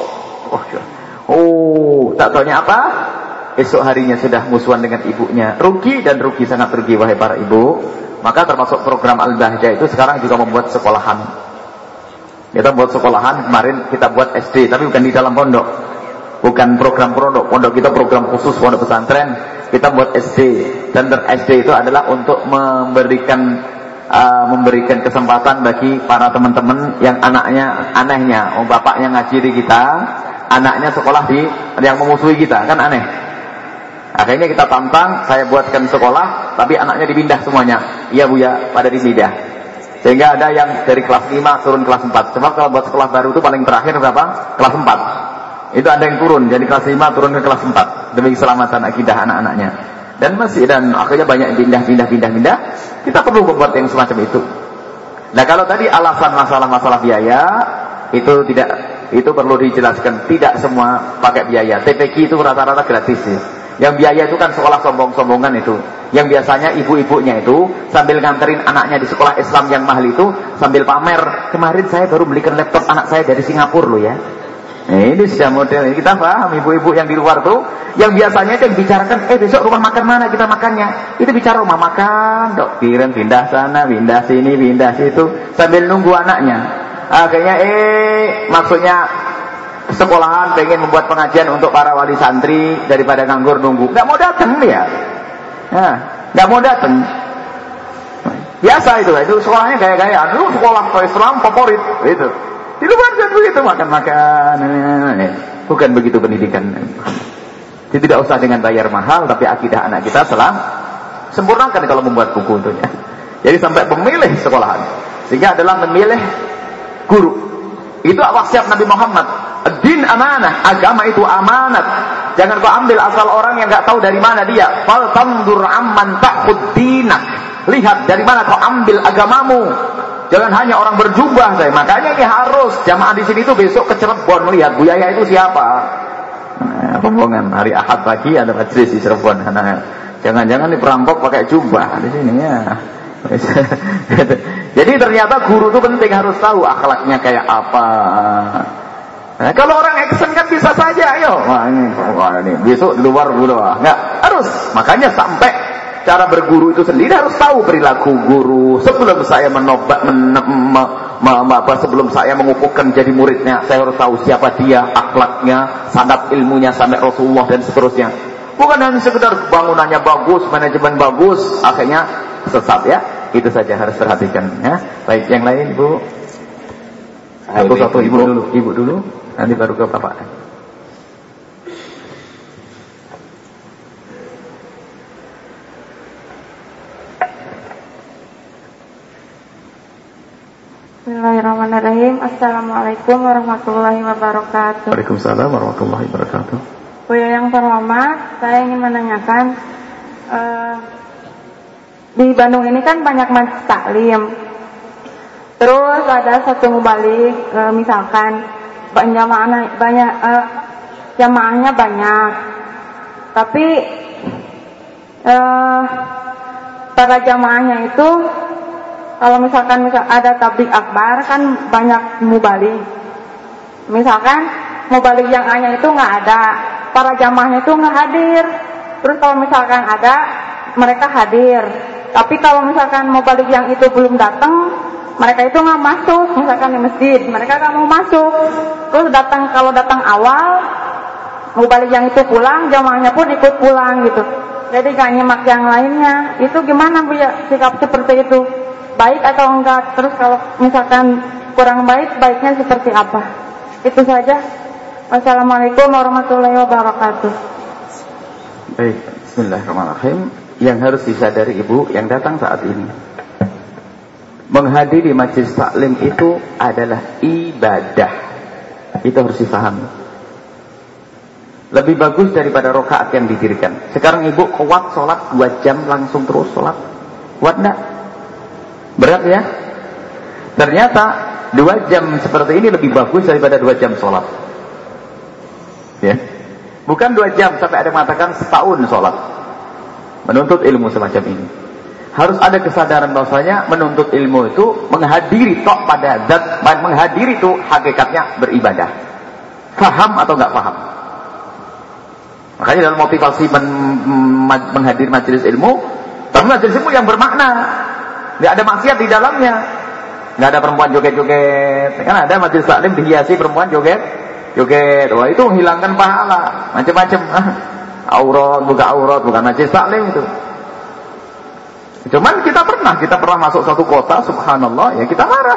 Tak taunya apa? Esok harinya sudah musuhan dengan ibunya. Rugi dan rugi, sangat rugi wahai para ibu. Maka termasuk program Al-Bahjah itu sekarang juga membuat sekolahan. Kita buat sekolahan, kemarin kita buat SD, tapi bukan di dalam pondok. Bukan program pondok kita program khusus pondok pesantren. Kita buat SD, dan SD itu adalah untuk memberikan kesempatan bagi para teman-teman yang anaknya anehnya, bapaknya ngaji di kita, anaknya sekolah di yang memusuhi kita, kan aneh. Akhirnya kita tantang, saya buatkan sekolah, tapi anaknya dipindah semuanya. Iya Bu ya, pada dipindah. Sehingga ada yang dari kelas 5 turun kelas 4. Sebab kalau buat sekolah baru itu paling terakhir berapa? Kelas 4. Itu ada yang turun, jadi kelas 5 turun ke kelas 4 demi keselamatan akidah anak-anaknya. Dan akhirnya banyak pindah. Kita perlu membuat yang semacam itu. Nah, kalau tadi alasan masalah biaya itu perlu dijelaskan, tidak semua pakai biaya. TPQ itu rata-rata gratis ya. Yang biaya itu kan sekolah sombong-sombongan itu. Yang biasanya ibu-ibunya itu sambil nganterin anaknya di sekolah Islam yang mahal itu sambil pamer, kemarin saya baru belikan laptop anak saya dari Singapura loh ya. Ini sudah model ini, kita paham. Ibu-ibu yang di luar tuh yang biasanya itu yang bicarakan, besok rumah makan mana kita makannya, itu bicara rumah makan, dok kirim pindah sana, pindah sini, pindah situ sambil nunggu anaknya. Akhirnya maksudnya sekolahan pengen membuat pengajian untuk para wali santri, daripada nganggur nunggu, nggak mau datang ya. Nah, nggak mau datang. Biasa itu sekolahnya gaya-gayaan. Lu sekolah Islam favorit itu. Di luar kan begitu, makan. Bukan begitu pendidikan. Jadi tidak usah dengan bayar mahal, tapi akidah anak kita sempurnakan kalau membuat buku untuknya. Jadi sampai memilih sekolahan, sehingga adalah memilih guru. Itu wasiat Nabi Muhammad. Din amanah, agama itu amanat. Jangan kau ambil asal orang yang nggak tahu dari mana dia. Fal tandur amman ta'khud dinak. Lihat dari mana kau ambil agamamu. Jangan hanya orang berjubah saya. Makanya ini harus jamaah di sini itu besok ke Cirebon melihat Bu Yaya itu siapa. Rombongan hari Ahad pagi ada majlis di Cirebon. Jangan-jangan perampok pakai jubah di sini ya. Jadi ternyata guru itu penting, harus tahu akhlaknya kayak apa. Nah, kalau orang action kan bisa saja, ayo. Wah ini besok di luar dulu, nggak harus. Makanya sampai cara berguru itu sendiri harus tahu perilaku guru. Sebelum saya sebelum saya mengukuhkan jadi muridnya, saya harus tahu siapa dia, akhlaknya, sanad ilmunya sampai Rasulullah dan seterusnya. Bukan hanya sekedar bangunannya bagus, manajemen bagus, akhirnya sesat ya. Itu saja harus perhatikan ya. Baik, yang lain Bu. Satu-satu ibu dulu, nanti baru ke Bapak. Bismillahirrahmanirrahim. Assalamualaikum warahmatullahi wabarakatuh. Waalaikumsalam warahmatullahi wabarakatuh. Bu yang terhormat, saya ingin menanyakan, di Bandung ini kan banyak majelis taklim. Terus ada satu mubalik, misalkan jamaahnya banyak, tapi para jamaahnya itu kalau misalkan ada tablik akbar kan banyak mubalik. Misalkan mubalik yang A-nya itu nggak ada, para jamaahnya itu nggak hadir. Terus kalau misalkan ada, mereka hadir. Tapi kalau misalkan mubalik yang itu belum datang, mereka itu nggak masuk. Misalkan di masjid, mereka nggak mau masuk. Terus kalau datang awal, mubalik yang itu pulang, jamaahnya pun ikut pulang gitu. Jadi nggak nyimak yang lainnya. Itu gimana Bu ya, sikap seperti itu? Baik atau enggak? Terus kalau misalkan kurang baik, baiknya seperti apa? Itu saja. Wassalamualaikum warahmatullahi wabarakatuh. Baik, bismillahirrahmanirrahim. Yang harus disadari ibu yang datang saat ini, menghadiri majelis taklim itu adalah ibadah. Itu harus difahami. Lebih bagus daripada rakaat yang didirikan. Sekarang ibu kuat sholat 2 jam langsung terus sholat, kuat enggak? Berat ya? Ternyata 2 jam seperti ini lebih bagus daripada 2 jam sholat. Ya, bukan 2 jam, sampai ada yang mengatakan setahun sholat. Menuntut ilmu semacam ini harus ada kesadaran bahwasanya menuntut ilmu itu menghadiri tok pada zat, menghadiri itu hakikatnya beribadah. Faham atau enggak paham? Makanya dalam motivasi menghadiri majelis ilmu, tapi majelis ilmu yang bermakna, enggak ada maksiat di dalamnya, enggak ada perempuan joget-joget. Kan ada majelis taklim dihiasi perempuan joget joget. Wah, itu menghilangkan pahala, macam-macam. Aurat, bukan majlis taklim itu. Cuman kita pernah masuk satu kota, subhanallah, ya kita marah.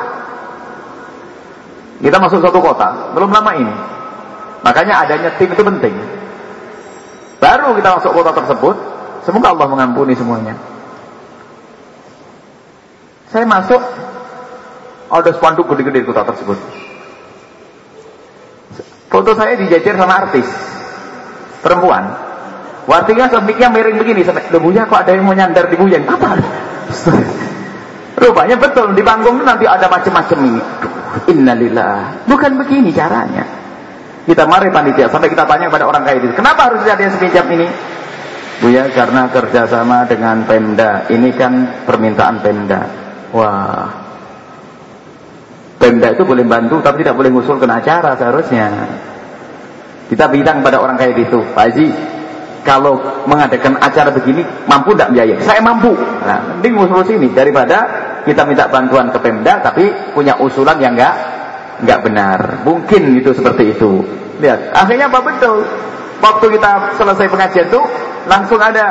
Kita masuk satu kota, belum lama ini. Makanya adanya tim itu penting. Baru kita masuk kota tersebut, semoga Allah mengampuni semuanya. Saya masuk, ada spanduk gede-gede di kota tersebut. Foto saya dijajar sama artis perempuan. Artinya mic-nya miring begini sampai Buya kok ada yang mau nyandar di Buya. Apa? Rupanya betul di panggung nanti ada macam-macam ini. Innalillah. Bukan begini caranya. Kita mari panitia sampai kita tanya kepada orang kaya itu, kenapa harus ada yang sepinjam ini? Buya, karena kerjasama dengan Pemda. Ini kan permintaan Pemda. Wah. Pemda itu boleh bantu tapi tidak boleh ngusulkan acara seharusnya. Kita bilang pada orang kaya itu, Pak Haji, kalau mengadakan acara begini mampu tidak biaya? Saya mampu. Nah, mending usul sini daripada kita minta bantuan ke Pemda tapi punya usulan yang enggak benar. Mungkin itu seperti itu. Lihat, akhirnya apa betul? Waktu kita selesai pengajian itu langsung ada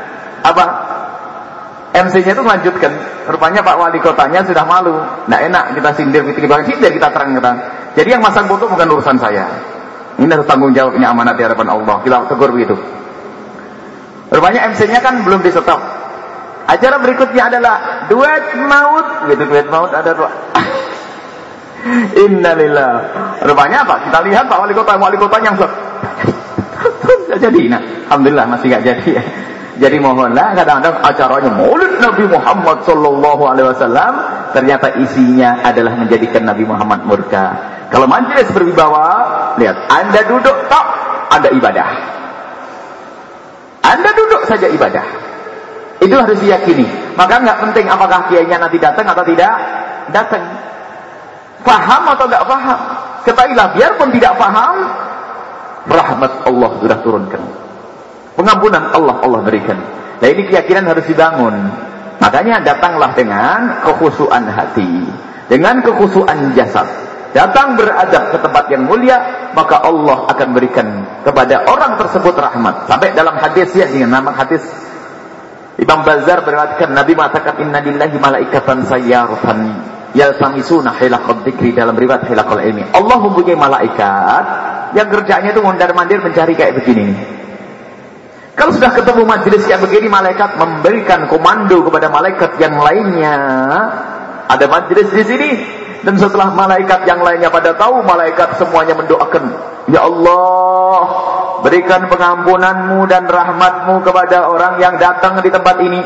MC-nya itu melanjutkan. Rupanya Pak Wali Kotanya sudah malu. Nggak enak kita sindir kita terang-terang. Jadi yang masang foto bukan urusan saya. Ini harus tanggung jawabnya, amanat di hadapan Allah. Kita tegur begitu. Rupanya MC-nya kan belum di stop. Acara berikutnya adalah duet maut. Gitu, duet maut ada dua. Innalillah. Rupanya apa? Kita lihat Pak Wali Kotanya yang nggak jadi. Nah, alhamdulillah masih nggak jadi ya. Jadi mohonlah kadang-kadang acaranya Maulid Nabi Muhammad sallallahu alaihi wasallam ternyata isinya adalah menjadikan Nabi Muhammad murka. Kalau majelis berwibawa, lihat, Anda duduk tok, Anda ibadah. Anda duduk saja ibadah. Itu harus diyakini. Maka nggak penting apakah kiainya nanti datang atau tidak datang. Paham atau nggak paham. Ketahuilah, biarpun tidak paham, rahmat Allah sudah turunkan. Pengampunan Allah berikan. Nah, ini keyakinan harus dibangun. Makanya datanglah dengan kekhusyuan hati, dengan kekhusyuan jasad. Datang beradab ke tempat yang mulia, maka Allah akan berikan kepada orang tersebut rahmat. Sampai dalam hadis ya, dengan nama hadis Imam Bazar beriwayatkan, Nabi mengatakan inna lillahi malaikatan sayyaratan yaltamisuna hilaqad dzikri, dalam riwayat hilaqal ilmi. Allah mempunyai malaikat yang kerjanya itu mondar-mandir mencari kayak begini. Kalau sudah ketemu majelis kayak begini, malaikat memberikan komando kepada malaikat yang lainnya. Ada majelis di sini, dan setelah malaikat yang lainnya pada tahu, malaikat semuanya mendoakan, ya Allah, berikan pengampunanmu dan rahmatmu kepada orang yang datang di tempat ini.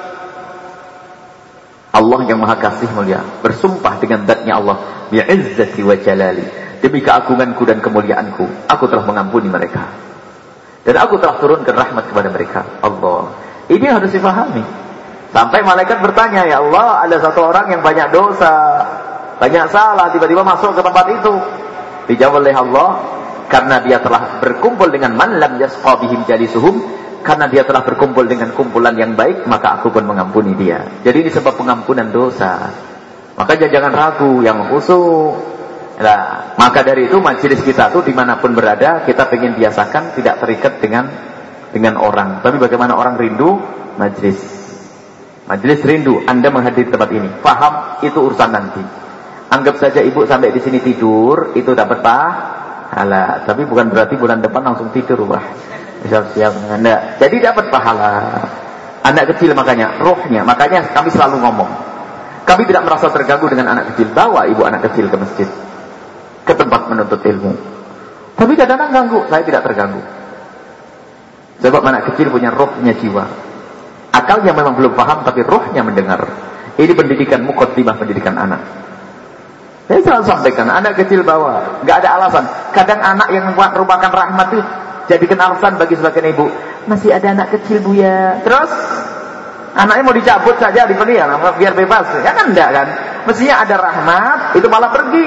Allah yang maha kasih mulia bersumpah dengan zatnya Allah, bi'izzati wa jalali, demi keagunganku dan kemuliaanku, aku telah mengampuni mereka. Dan aku telah turunkan rahmat kepada mereka. Allah. Ini harus difahami. Sampai malaikat bertanya, ya Allah, ada satu orang yang banyak dosa, banyak salah, tiba-tiba masuk ke tempat itu. Dijawab oleh Allah, karena dia telah berkumpul dengan man lam yasqa bihim jalisuhum, karena dia telah berkumpul dengan kumpulan yang baik, maka aku pun mengampuni dia. Jadi ini sebab pengampunan dosa. Makanya jangan ragu, yang khusyuk. Nah, maka dari itu majelis kita tuh dimanapun berada, kita pengen biasakan tidak terikat dengan orang. Tapi bagaimana orang rindu majelis rindu Anda menghadiri tempat ini. Paham, itu urusan nanti. Anggap saja ibu sampai di sini tidur, itu dapat pahala. Tapi bukan berarti bulan depan langsung tidur, wah. Siap-siap Anda. Jadi dapat pahala. Anak kecil makanya rohnya, makanya kami selalu ngomong. Kami tidak merasa terganggu dengan anak kecil. Bawa ibu anak kecil ke masjid, ke tempat menuntut ilmu. Tapi kadang-kadang ganggu, saya tidak terganggu. Sebab anak kecil punya rohnya jiwa. Akalnya memang belum paham, tapi rohnya mendengar. Ini pendidikan muqaddimah, pendidikan anak. Saya selalu sampaikan, anak kecil bawa, nggak ada alasan. Kadang anak yang merupakan rahmat itu jadikan alasan bagi sebagian ibu. Masih ada anak kecil Buya. Terus anaknya mau dicabut saja di pilihan, biar bebas. Ya kan enggak kan? Mestinya ada rahmat, itu malah pergi.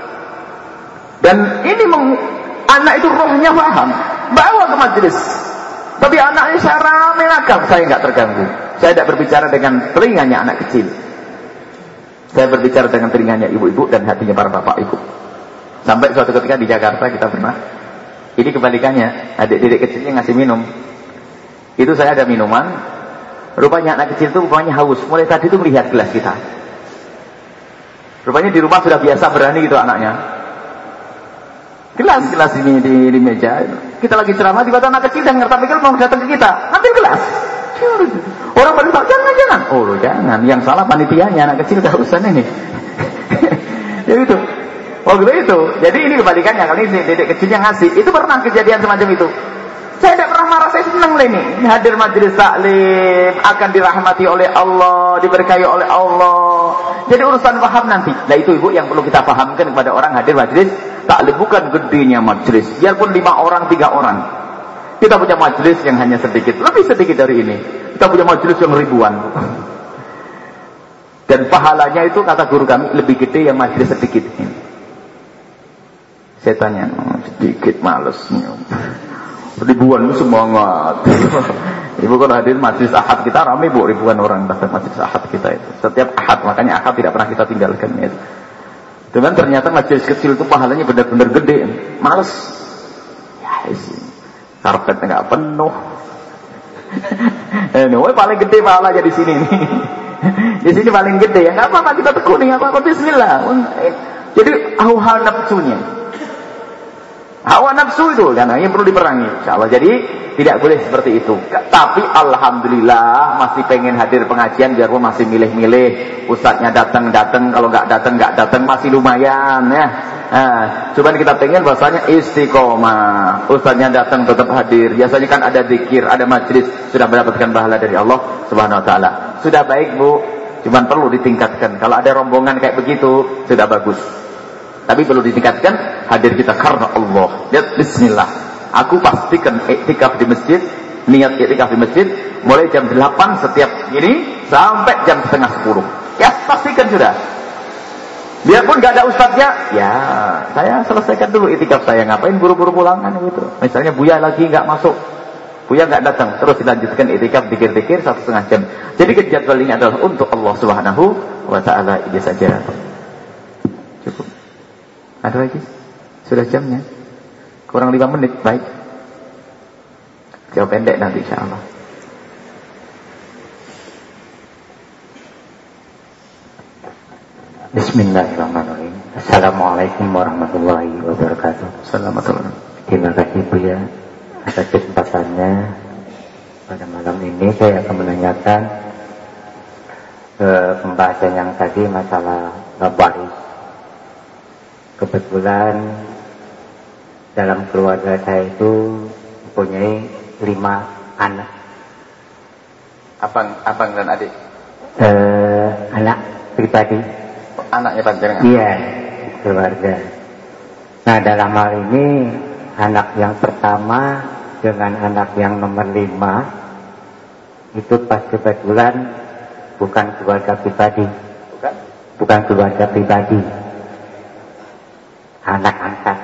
Dan ini anak itu rohnya paham, bawa ke majelis. Tapi anaknya saya rame nakal, saya nggak terganggu. Saya tidak berbicara dengan telinganya anak kecil. Saya berbicara dengan telinganya ibu-ibu dan hatinya para bapak ibu. Sampai suatu ketika di Jakarta kita pernah, ini kebalikannya, adik-adik kecilnya ngasih minum. Itu saya ada minuman, rupanya anak kecil itu rupanya haus. Mulai tadi itu melihat gelas kita. Rupanya di rumah sudah biasa berani gitu anaknya. Gelas ini di meja. Kita lagi ceramah, tiba-tiba anak kecil dan ngerti pikir mau datang ke kita, ambil gelas. Orang pada bilang, jangan. Oh jangan, yang salah panitianya, anak kecil kehausan ini. Ya itu. Oh gitu. Jadi ini kebalikannya, kalau ini dedek kecilnya ngasih. Itu pernah kejadian semacam itu. Saya tidak pernah marah, saya senang ini. Hadir majelis taklim, akan dirahmati oleh Allah, diberkahi oleh Allah. Jadi urusan paham nanti. Nah itu ibu yang perlu kita pahamkan kepada orang hadir majelis taklim. Bukan gedenya majelis, biarpun 5 orang, 3 orang. Kita punya majelis yang hanya sedikit, lebih sedikit dari ini. Kita punya majelis yang ribuan. Dan pahalanya itu kata guru kami lebih gede yang majelis sedikit ini. Saya tanya, sedikit malesnya. Ribuan semangat. Ibu kalau hadir majelis ahad kita ramai bu, ribuan orang datang majelis ahad kita itu. Setiap ahad, makanya ahad tidak pernah kita tinggalkan itu. Cuman ternyata majelis kecil itu pahalanya benar-benar gede. Males. Ya isi. Karpetnya nggak penuh. Anyway, paling gede pahalanya di sini nih. Di sini paling gede ya. Nggak apa-apa kita tekuni, apa-apa Bismillah. Jadi hawa nafsunya. Hawa nafsu itu kan yang perlu diperangi, insyaallah. Jadi tidak boleh seperti itu. Tapi alhamdulillah masih pengen hadir pengajian biarpun masih milih-milih. Ustadznya datang, kalau nggak datang masih lumayan ya. Cuman kita pengen bahasanya istiqomah. Ustadznya datang tetap hadir. Biasanya kan ada zikir, ada majlis, sudah mendapatkan pahala dari Allah Subhanahu wa taala. Sudah baik, Bu. Cuman perlu ditingkatkan. Kalau ada rombongan kayak begitu sudah bagus. Tapi perlu ditingkatkan hadir kita karena Allah. Lihat bismillah. Aku pastikan iktikaf di masjid, niat iktikaf di masjid mulai jam 8 setiap ini sampai jam setengah 10. Ya, pastikan sudah. Biarpun gak ada ustadznya, ya saya selesaikan dulu iktikaf saya. Ngapain buru-buru pulangan gitu. Misalnya Buya lagi gak masuk, Buya gak datang, terus dilanjutkan iktikaf dikir-dikir 1,5 jam. Jadi jadwal ini adalah untuk Allah Subhanahu wa taala. Ini saja. Cukup. Ada lagi? Sudah jamnya. Kurang 5 menit, baik. Jawab pendek nanti insyaallah. Bismillahirrahmanirrahim. Assalamualaikum warahmatullahi wabarakatuh. Assalamualaikum. Terima kasih Buya atas kesempatannya. Pada malam ini saya akan menanyakan pembahasan yang tadi masalah waris. Kebetulan dalam keluarga saya itu mempunyai 5 anak. Abang dan adik? Anak pribadi. Anaknya panjenengan? Iya, keluarga. Nah dalam hal ini anak yang pertama dengan anak yang nomor 5 itu pas kebetulan bukan keluarga pribadi. Bukan keluarga pribadi. Anak angkat.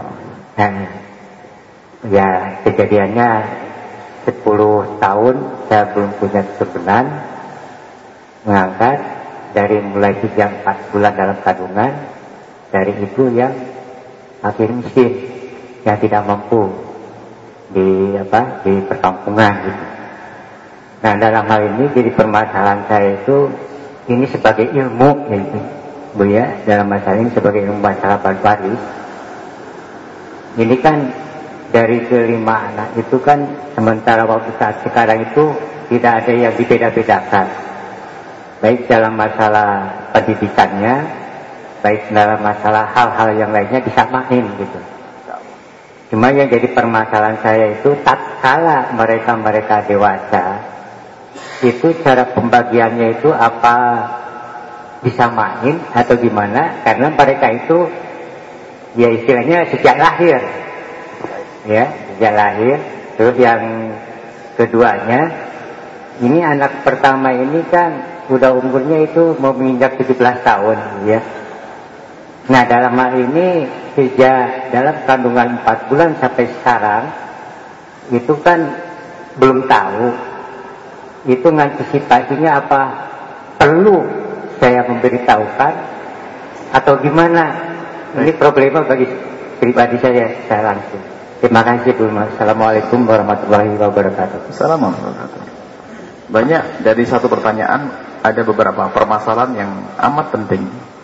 Ya kejadiannya 10 tahun saya belum punya keturunan, mengangkat dari mulai 3-4 bulan dalam kandungan dari ibu yang akhir miskin, yang tidak mampu di perkampungan gitu. Nah dalam hal ini jadi permasalahan saya itu ini sebagai ilmu gitu. Bu ya, dalam masalah ini sebagai ilmu masalah waris. Ini kan dari ke-5 anak itu kan sementara waktu saat sekarang itu tidak ada yang dibeda-bedakan. Baik dalam masalah pendidikannya, baik dalam masalah hal-hal yang lainnya disamain gitu. Cuma yang jadi permasalahan saya itu tatkala mereka dewasa, itu cara pembagiannya itu apa disamain atau gimana? Karena mereka itu ya istilahnya sejak lahir, ya sejak lahir. Terus yang keduanya, ini anak pertama ini kan udah umurnya itu mau menginjak 17 tahun, ya. Nah dalam hal ini sejak dalam kandungan 4 bulan sampai sekarang itu kan belum tahu itu ngantisipasinya apa, perlu saya memberitahukan atau gimana. Ini problema bagi pribadi saya langsung. Terima kasih Bu. Assalamualaikum warahmatullahi wabarakatuh. Assalamualaikum warahmatullahi wabarakatuh. Banyak dari satu pertanyaan ada beberapa permasalahan yang amat penting.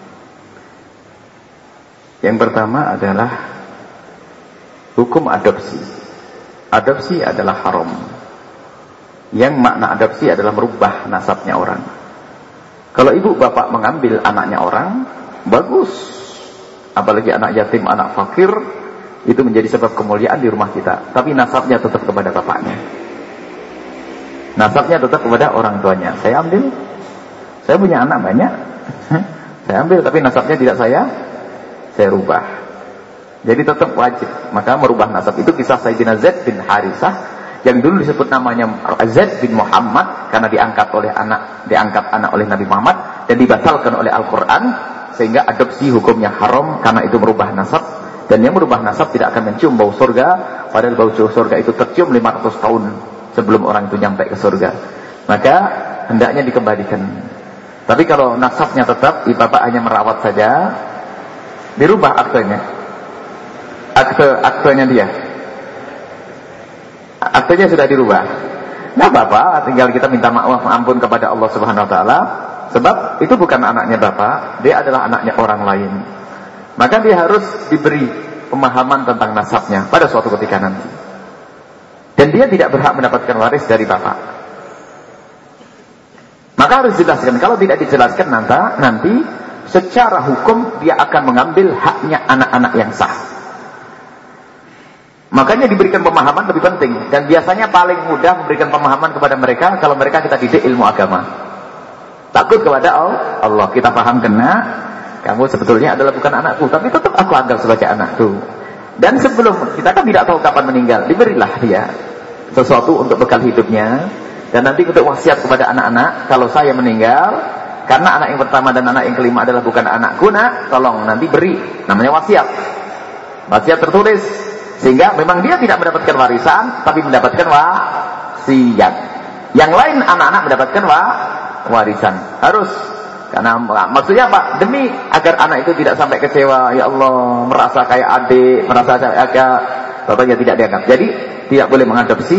Yang pertama adalah hukum adopsi. Adopsi adalah haram. Yang makna adopsi adalah merubah nasabnya orang. Kalau ibu bapak mengambil anaknya orang, bagus. Apalagi anak yatim, anak fakir, itu menjadi sebab kemuliaan di rumah kita. Tapi nasabnya tetap kepada bapaknya. Nasabnya tetap kepada orang tuanya. Saya ambil, saya punya anak banyak, saya ambil, tapi nasabnya tidak saya rubah. Jadi tetap wajib. Maka merubah nasab itu kisah Sayyidina Zaid bin Harisah yang dulu disebut namanya Zaid bin Muhammad karena diangkat anak oleh Nabi Muhammad dan dibatalkan oleh Al-Quran, sehingga adopsi hukumnya haram karena itu merubah nasab. Dan yang merubah nasab tidak akan mencium bau surga, padahal bau surga itu tercium 500 tahun sebelum orang itu nyampe ke surga. Maka hendaknya dikembalikan. Tapi kalau nasabnya tetap, bapak hanya merawat saja, dirubah aktenya. Aktenya dia. Aktenya sudah dirubah. Nah bapak, tinggal kita minta maaf ampun kepada Allah Subhanahu Wa Taala, sebab itu bukan anaknya bapak, dia adalah anaknya orang lain. Maka dia harus diberi pemahaman tentang nasabnya pada suatu ketika nanti. Dan dia tidak berhak mendapatkan waris dari bapak. Maka harus dijelaskan. Kalau tidak dijelaskan nanti secara hukum dia akan mengambil haknya anak-anak yang sah. Makanya diberikan pemahaman lebih penting. Dan biasanya paling mudah memberikan pemahaman kepada mereka kalau mereka kita didik ilmu agama. Takut kepada Allah. Kita paham kena, kamu sebetulnya adalah bukan anakku, tapi tetap aku anggap sebagai anakku. Dan sebelum, kita kan tidak tahu kapan meninggal, diberilah dia sesuatu untuk bekal hidupnya. Dan nanti untuk wasiat kepada anak-anak, kalau saya meninggal, karena anak yang pertama dan anak yang kelima adalah bukan anakku, nak, tolong nanti beri, namanya wasiat. Wasiat tertulis, sehingga memang dia tidak mendapatkan warisan, tapi mendapatkan wasiat. Yang lain anak-anak mendapatkan warisan. Harus. Karena maksudnya apa? Demi agar anak itu tidak sampai kecewa, ya Allah, merasa kayak adik, merasa kayak agak bapaknya tidak dianggap. Jadi tidak boleh mengadopsi,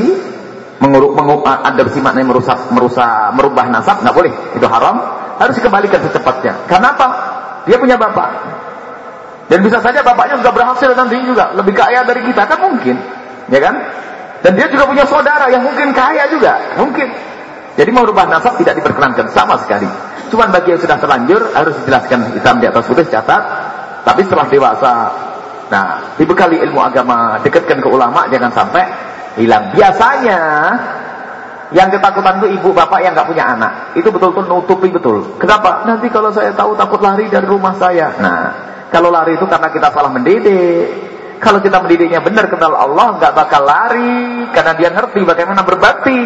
adopsi maknanya merubah nasab, nggak boleh, itu haram. Harus dikembalikan secepatnya. Karena apa? Dia punya bapak, dan bisa saja bapaknya sudah berhasil nanti juga lebih kaya dari kita, kan mungkin, ya kan? Dan dia juga punya saudara yang mungkin kaya juga, mungkin. Jadi merubah nasab tidak diperkenankan sama sekali. Cuman bagi yang sudah terlanjur harus dijelaskan hitam di atas putih, catat. Tapi setelah dewasa, nah dibekali ilmu agama, dekatkan ke ulama, jangan sampai hilang. Biasanya yang ketakutan itu ibu bapak yang nggak punya anak, itu betul-betul nutupi betul. Kenapa? Nanti kalau saya tahu takut lari dari rumah saya. Nah, kalau lari itu karena kita salah mendidik. Kalau kita mendidiknya benar, kenal Allah, nggak bakal lari karena dia ngerti bagaimana berbakti.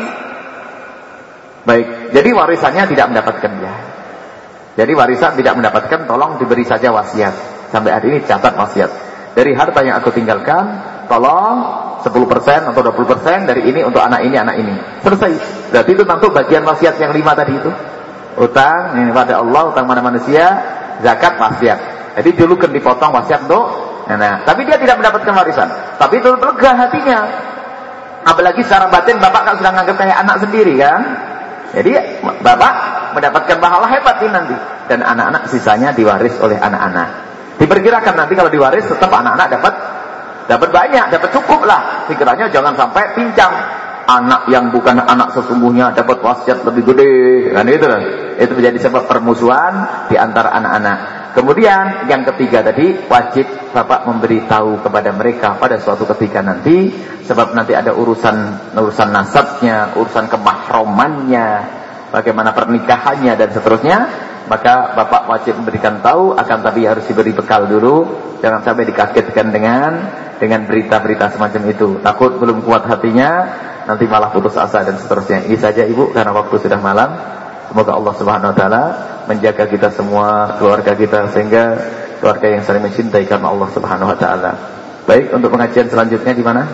Baik, jadi warisannya tidak mendapatkan ya. Jadi warisan tidak mendapatkan, tolong diberi saja wasiat. Sampai hari ini catat wasiat. Dari harta yang aku tinggalkan, tolong 10% atau 20% dari ini untuk anak ini, anak ini. Selesai. Berarti itu tentu bagian wasiat yang 5 tadi itu. Utang ini pada Allah, utang pada manusia, zakat, wasiat. Jadi dulu kan dipotong wasiat untuk nah, tapi dia tidak mendapatkan warisan. Tapi itu lega hatinya. Apalagi secara batin bapak kan sudah menganggap kayak anak sendiri kan. Jadi bapak mendapatkan pahala hebat ini nanti. Dan anak-anak sisanya diwaris oleh anak-anak. Diperkirakan nanti kalau diwaris tetap anak-anak dapat banyak, dapat cukup lah. Pikirannya jangan sampai pincang. Anak yang bukan anak sesungguhnya dapat wasiat lebih gede, kan itu loh. Itu menjadi sebab permusuhan di antara anak-anak. Kemudian yang ketiga tadi, wajib bapak memberitahu kepada mereka pada suatu ketika nanti, sebab nanti ada urusan nasabnya, urusan kemahromannya, bagaimana pernikahannya dan seterusnya. Maka bapak wajib memberikan tahu, akan tapi harus diberi bekal dulu. Jangan sampai dikagetkan dengan berita-berita semacam itu. Takut belum kuat hatinya, nanti malah putus asa dan seterusnya. Ini saja ibu, karena waktu sudah malam. Semoga Allah Subhanahu Wa Taala menjaga kita semua, keluarga kita, sehingga keluarga yang saling mencintai karena Allah Subhanahu Wa Taala. Baik, untuk pengajian selanjutnya di mana?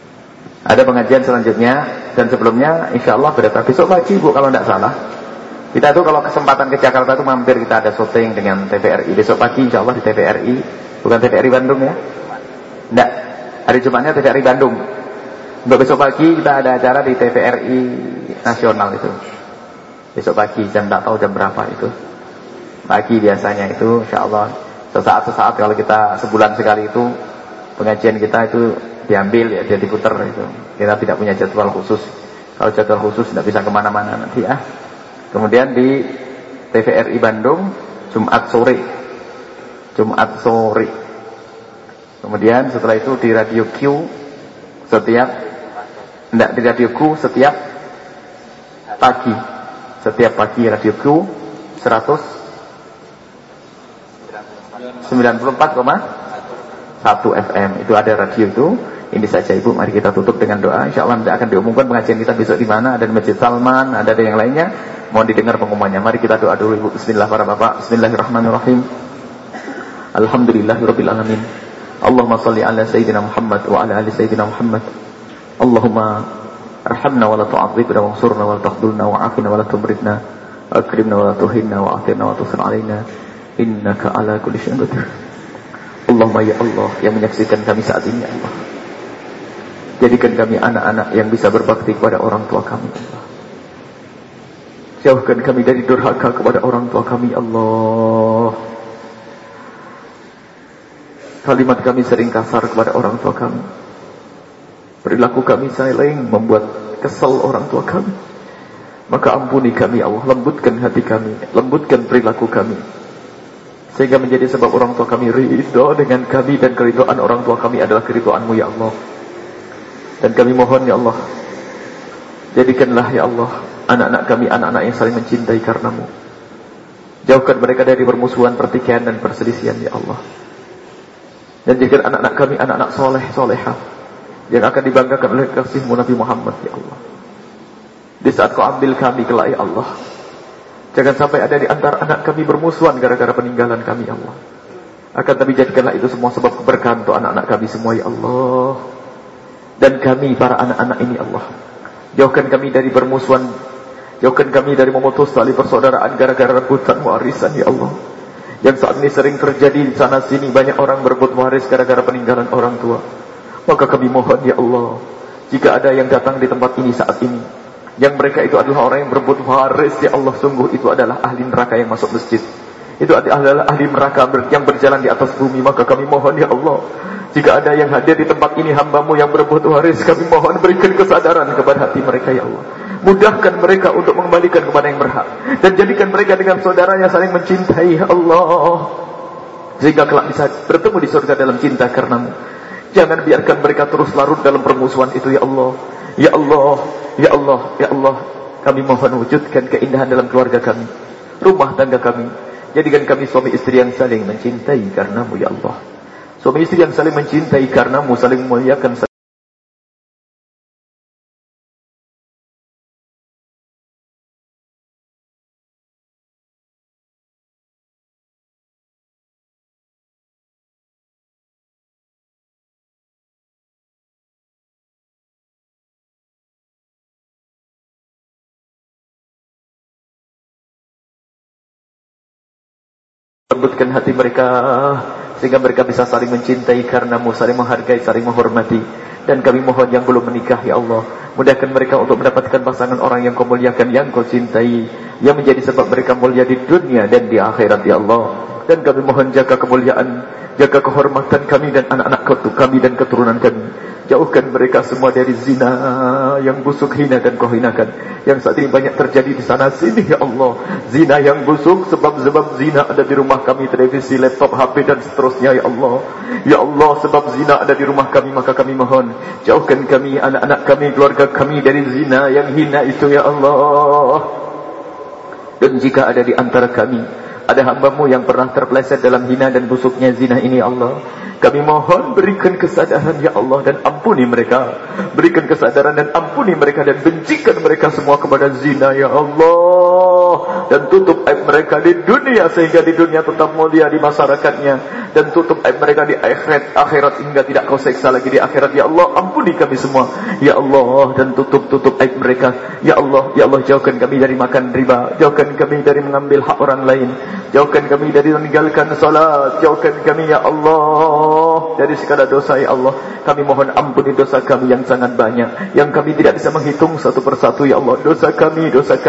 Ada pengajian selanjutnya, dan sebelumnya insya Allah besok pagi bu, kalau tidak salah Kita tuh kalau kesempatan ke Jakarta tuh mampir, kita ada syuting dengan TVRI. Besok pagi insya Allah di TVRI. Bukan TVRI Bandung ya? Enggak, hari Jumatnya TVRI Bandung. Untuk besok pagi kita ada acara di TVRI Nasional itu. Besok pagi, jam tak tahu jam berapa itu. Pagi biasanya itu insya Allah. Sesaat kalau kita sebulan sekali itu pengajian kita itu diambil ya, dia diputar itu. Kita tidak punya jadwal khusus. Kalau jadwal khusus tidak bisa kemana-mana nanti ya. Kemudian di TVRI Bandung Jumat sore. Kemudian setelah itu di Radio Q setiap pagi Radio Q 194,1 FM itu ada radio itu. Ini saja Ibu, mari kita tutup dengan doa. InsyaAllah nanti akan diumumkan pengajian kita besok di mana. Ada di Masjid Salman, ada yang lainnya. Mohon didengar pengumumannya. Mari kita doa dulu Ibu. Bismillah para bapak. Bismillahirrahmanirrahim. Alhamdulillahirabbil alamin. Allahumma shalli ala sayyidina Muhammad wa ala ali sayyidina Muhammad. Allahumma arhamna wa la tu'adzibna wa ansurna wa la takhdhulna wa afina wa la tumridna. Akrimna wa la tuhinna wa athirna wa tusir alaina. Innaka ala kulli syai'in qadir. Allahumma ya Allah yang menyaksikan kami saat ini ya Allah. Jadikan kami anak-anak yang bisa berbakti kepada orang tua kami Allah. Jauhkan kami dari durhaka kepada orang tua kami Allah. Kalimat kami sering kasar kepada orang tua kami. Perilaku kami saling membuat kesal orang tua kami. Maka ampuni kami Allah. Lembutkan hati kami, lembutkan perilaku kami, sehingga menjadi sebab orang tua kami ridho dengan kami. Dan keridhaan orang tua kami adalah keridhaanmu ya Allah. Dan kami mohon ya Allah, jadikanlah ya Allah anak-anak kami anak-anak yang saling mencintai karenamu. Jauhkan mereka dari permusuhan, pertikaian dan perselisihan ya Allah. Dan jadikan anak-anak kami anak-anak soleh, solehah yang akan dibanggakan oleh kasihmu Nabi Muhammad ya Allah. Di saat kau ambil kami kelak ya Allah, jangan sampai ada di antara anak kami bermusuhan gara-gara peninggalan kami ya Allah. Akan tapi jadikanlah itu semua sebab keberkahan untuk anak-anak kami semua ya Allah. Dan kami para anak-anak ini Allah, jauhkan kami dari permusuhan, jauhkan kami dari memutus tali persaudaraan gara-gara rebutan warisan ya Allah. Yang saat ini sering terjadi di sana sini, banyak orang berebut waris gara-gara peninggalan orang tua. Maka kami mohon ya Allah, jika ada yang datang di tempat ini saat ini, yang mereka itu adalah orang yang berebut waris ya Allah, sungguh itu adalah ahli neraka yang masuk masjid. Itu adalah ahli neraka yang berjalan di atas bumi. Maka kami mohon ya Allah, jika ada yang hadir di tempat ini hamba-Mu yang berebut waris, kami mohon berikan kesadaran kepada hati mereka ya Allah. Mudahkan mereka untuk mengembalikan kepada yang berhak. Dan jadikan mereka dengan saudaranya saling mencintai ya Allah, sehingga kelak bisa bertemu di surga dalam cinta karenamu. Jangan biarkan mereka terus larut dalam permusuhan itu ya Allah. Ya Allah, ya Allah, ya Allah, kami mohon wujudkan keindahan dalam keluarga kami, rumah tangga kami. Jadikan kami suami istri yang saling mencintai karenamu ya Allah. Suami istri yang saling mencintai karenamu, saling memuliakan. Lembutkan hati mereka, sehingga mereka bisa saling mencintai karenamu, saling menghargai, saling menghormati. Dan kami mohon yang belum menikah ya Allah, mudahkan mereka untuk mendapatkan pasangan orang yang kau muliakan, yang kau cintai, yang menjadi sebab mereka mulia di dunia dan di akhirat ya Allah. Dan kami mohon jaga kemuliaan, jaga kehormatan kami dan anak-anak kami dan keturunan kami. Jauhkan mereka semua dari zina yang busuk, hina dan kau hinakan, yang saat ini banyak terjadi di sana sini ya Allah. Zina yang busuk, sebab zina ada di rumah kami, televisi, laptop, HP dan seterusnya ya Allah. Ya Allah, sebab zina ada di rumah kami, maka kami mohon jauhkan kami, anak-anak kami, keluarga kami dari zina yang hina itu ya Allah. Dan jika ada di antara kami ada hamba-Mu yang pernah terpeleset dalam hina dan busuknya zina ini ya Allah, kami mohon berikan kesadaran ya Allah, dan ampuni mereka. Berikan kesadaran dan ampuni mereka, dan bencikan mereka semua kepada zina ya Allah. dan tutup aib mereka di dunia sehingga di dunia tetap mulia di masyarakatnya, dan tutup aib mereka di akhirat hingga tidak kau seksa lagi di akhirat. Ya Allah, ampuni kami semua ya Allah, dan tutup aib mereka ya Allah. Ya Allah, jauhkan kami dari makan riba, jauhkan kami dari mengambil hak orang lain, jauhkan kami dari meninggalkan salat, jauhkan kami ya Allah dari segala dosa ya Allah. Kami mohon ampuni dosa kami yang sangat banyak, yang kami tidak bisa menghitung satu persatu ya Allah. Dosa kami.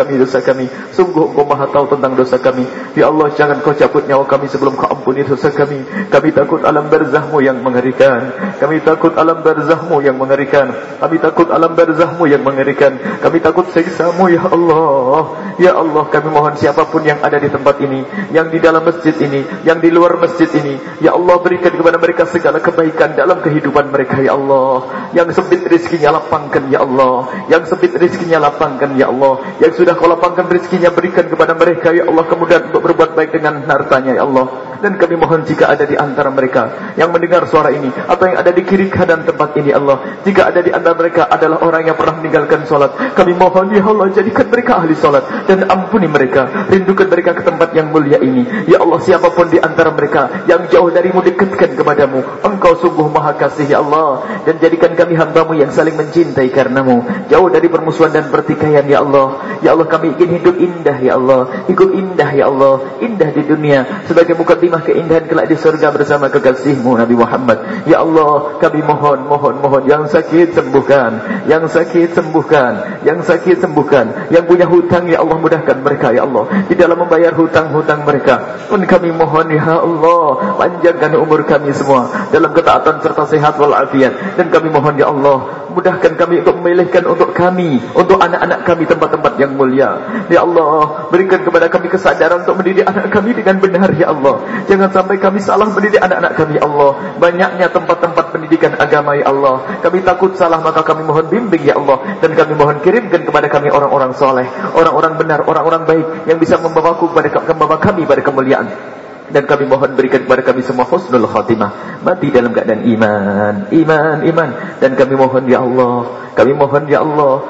Sungguh Engkau Maha tahu tentang dosa kami. Ya Allah, jangan Kau cabut nyawa kami sebelum Kau ampuni dosa kami. Kami takut alam barzahmu yang mengerikan. Kami takut alam barzahmu yang mengerikan. Kami takut alam barzahmu yang mengerikan. Kami takut siksamu ya Allah. Ya Allah, kami mohon siapapun yang ada di tempat ini, yang di dalam masjid ini, yang di luar masjid ini, ya Allah, berikan kepada mereka segala kebaikan dalam kehidupan mereka ya Allah. Yang sempit rezekinya lapangkan ya Allah. Yang sempit rezekinya lapangkan ya Allah. Yang sudah Kau lapangkan rezekinya, berikan kepada mereka ya Allah kemudahan untuk berbuat baik dengan hartanya ya Allah. Dan kami mohon jika ada di antara mereka yang mendengar suara ini, atau yang ada di kiri kanan tempat ini Allah, jika ada di antara mereka adalah orang yang pernah meninggalkan solat, kami mohon ya Allah, jadikan mereka ahli solat dan ampuni mereka, rindukan mereka ke tempat yang mulia ini ya Allah. Siapapun di antara mereka yang jauh darimu, dekatkan kepadamu. Engkau sungguh Maha Kasih ya Allah, dan jadikan kami hamba-Mu yang saling mencintai karenamu, jauh dari permusuhan dan pertikaian ya Allah. Ya Allah, kami ingin hidup indah ya Allah, hidup indah ya Allah, indah di dunia sebagai mukadimah keindahan kelak di surga bersama kekasih-Mu Nabi Muhammad. Ya Allah, kami mohon yang sakit sembuhkan, yang sakit sembuhkan, yang sakit sembuhkan, yang punya hutang ya Allah, mudahkan mereka ya Allah di dalam membayar hutang-hutang mereka. Dan kami mohon ya Allah, panjangkan umur kami semua dalam ketaatan serta sehat walafiat. Dan kami mohon ya Allah, mudahkan kami untuk memilihkan untuk kami, untuk anak-anak kami tempat-tempat yang mulia ya Allah. Berikan kepada kami kesadaran untuk mendidik anak kami dengan benar ya Allah. Jangan sampai kami salah mendidik anak-anak kami ya Allah. Banyaknya tempat-tempat pendidikan agama ya Allah, kami takut salah, maka kami mohon bimbing ya Allah. Dan kami mohon kirimkan kepada kami orang-orang soleh, orang-orang benar, orang-orang baik yang bisa membawa kami pada kemuliaan. Dan kami mohon berikan kepada kami semua husnul khatimah, mati dalam keadaan iman. Dan kami mohon ya Allah, kami mohon ya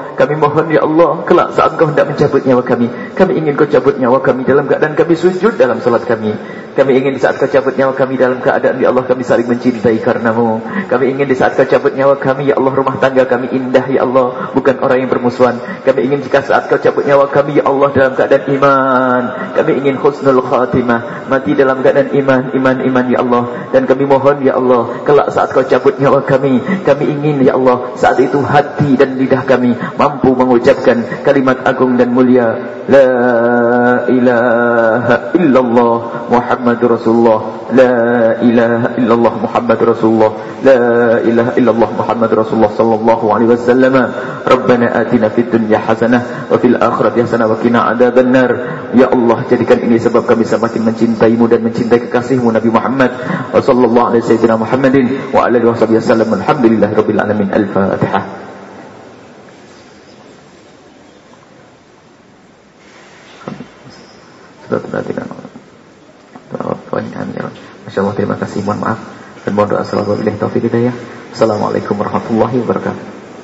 Allah, kelak saat Kau hendak mencabut nyawa kami ingin Kau cabut nyawa kami dalam keadaan kami sujud dalam salat kami. Kami ingin di saat Kau cabut nyawa kami dalam keadaan ya Allah kami saling mencintai karenamu. Kami ingin di saat Kau cabut nyawa kami ya Allah, rumah tangga kami indah ya Allah, bukan orang yang bermusuhan. Kami ingin jika saat Kau cabut nyawa kami ya Allah dalam keadaan iman. Kami ingin husnul khatimah, mati dalam keadaan iman ya Allah. Dan kami mohon ya Allah, kelak saat Kau cabut nyawa kami ingin ya Allah saat itu hati dan lidah kami mampu mengucapkan kalimat agung dan mulia, la ilaha illallah Muhammadur Rasulullah, la ilaha illallah Muhammadur Rasulullah, la ilaha illallah Muhammadur Rasulullah sallallahu alaihi wasallam. Rabbana atina fid dunya hasanah wa fil akhirati hasanah wa qina adzabannar. Ya Allah, jadikan ini sebab kami semakin mencintai-Mu dan mencintai kekasih-Mu Nabi Muhammad wa sallallahu alaihi sayyidina Muhammadin wa alihi wasallam. Alhamdulillahirabbil alamin. Al-Fatihah. Sudah perhatikan. Masya Allah, terima kasih, mohon maaf dan mohon doa selalu wabillahi taufiq hidayah. Assalamualaikum warahmatullahi wabarakatuh.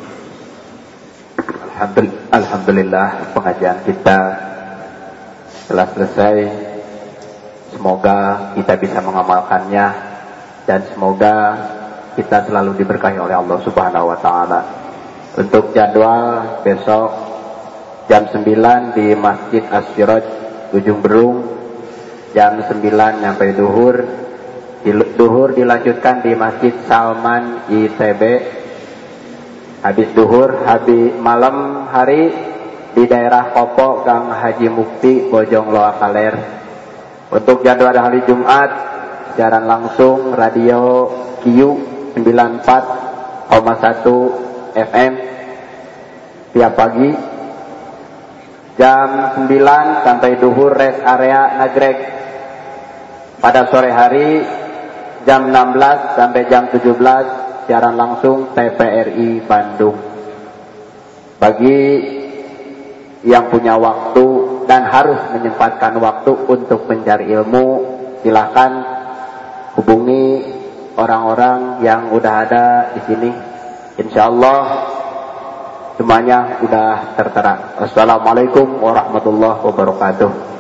Alhamdulillah, pengajian kita telah selesai. Semoga kita bisa mengamalkannya dan semoga kita selalu diberkahi oleh Allah Subhanahu wa taala. Untuk jadwal besok jam 9 di Masjid As-Siraj Ujung Berung, jam 9 sampai duhur. Duhur dilanjutkan di Masjid Salman ITB. Habis duhur, habis malam hari di daerah Kopo Gang Haji Mukti Bojong Loa Kaler. Untuk jadwal hari Jumat siaran langsung radio Q 94,1 FM tiap pagi jam 9 sampai duhur rest area Nagreg. Pada sore hari jam 16 sampai jam 17 siaran langsung TVRI Bandung. Bagi yang punya waktu dan harus menyempatkan waktu untuk mencari ilmu, silakan hubungi orang-orang yang udah ada di sini. Insyaallah semuanya udah tertera. Assalamualaikum warahmatullahi wabarakatuh.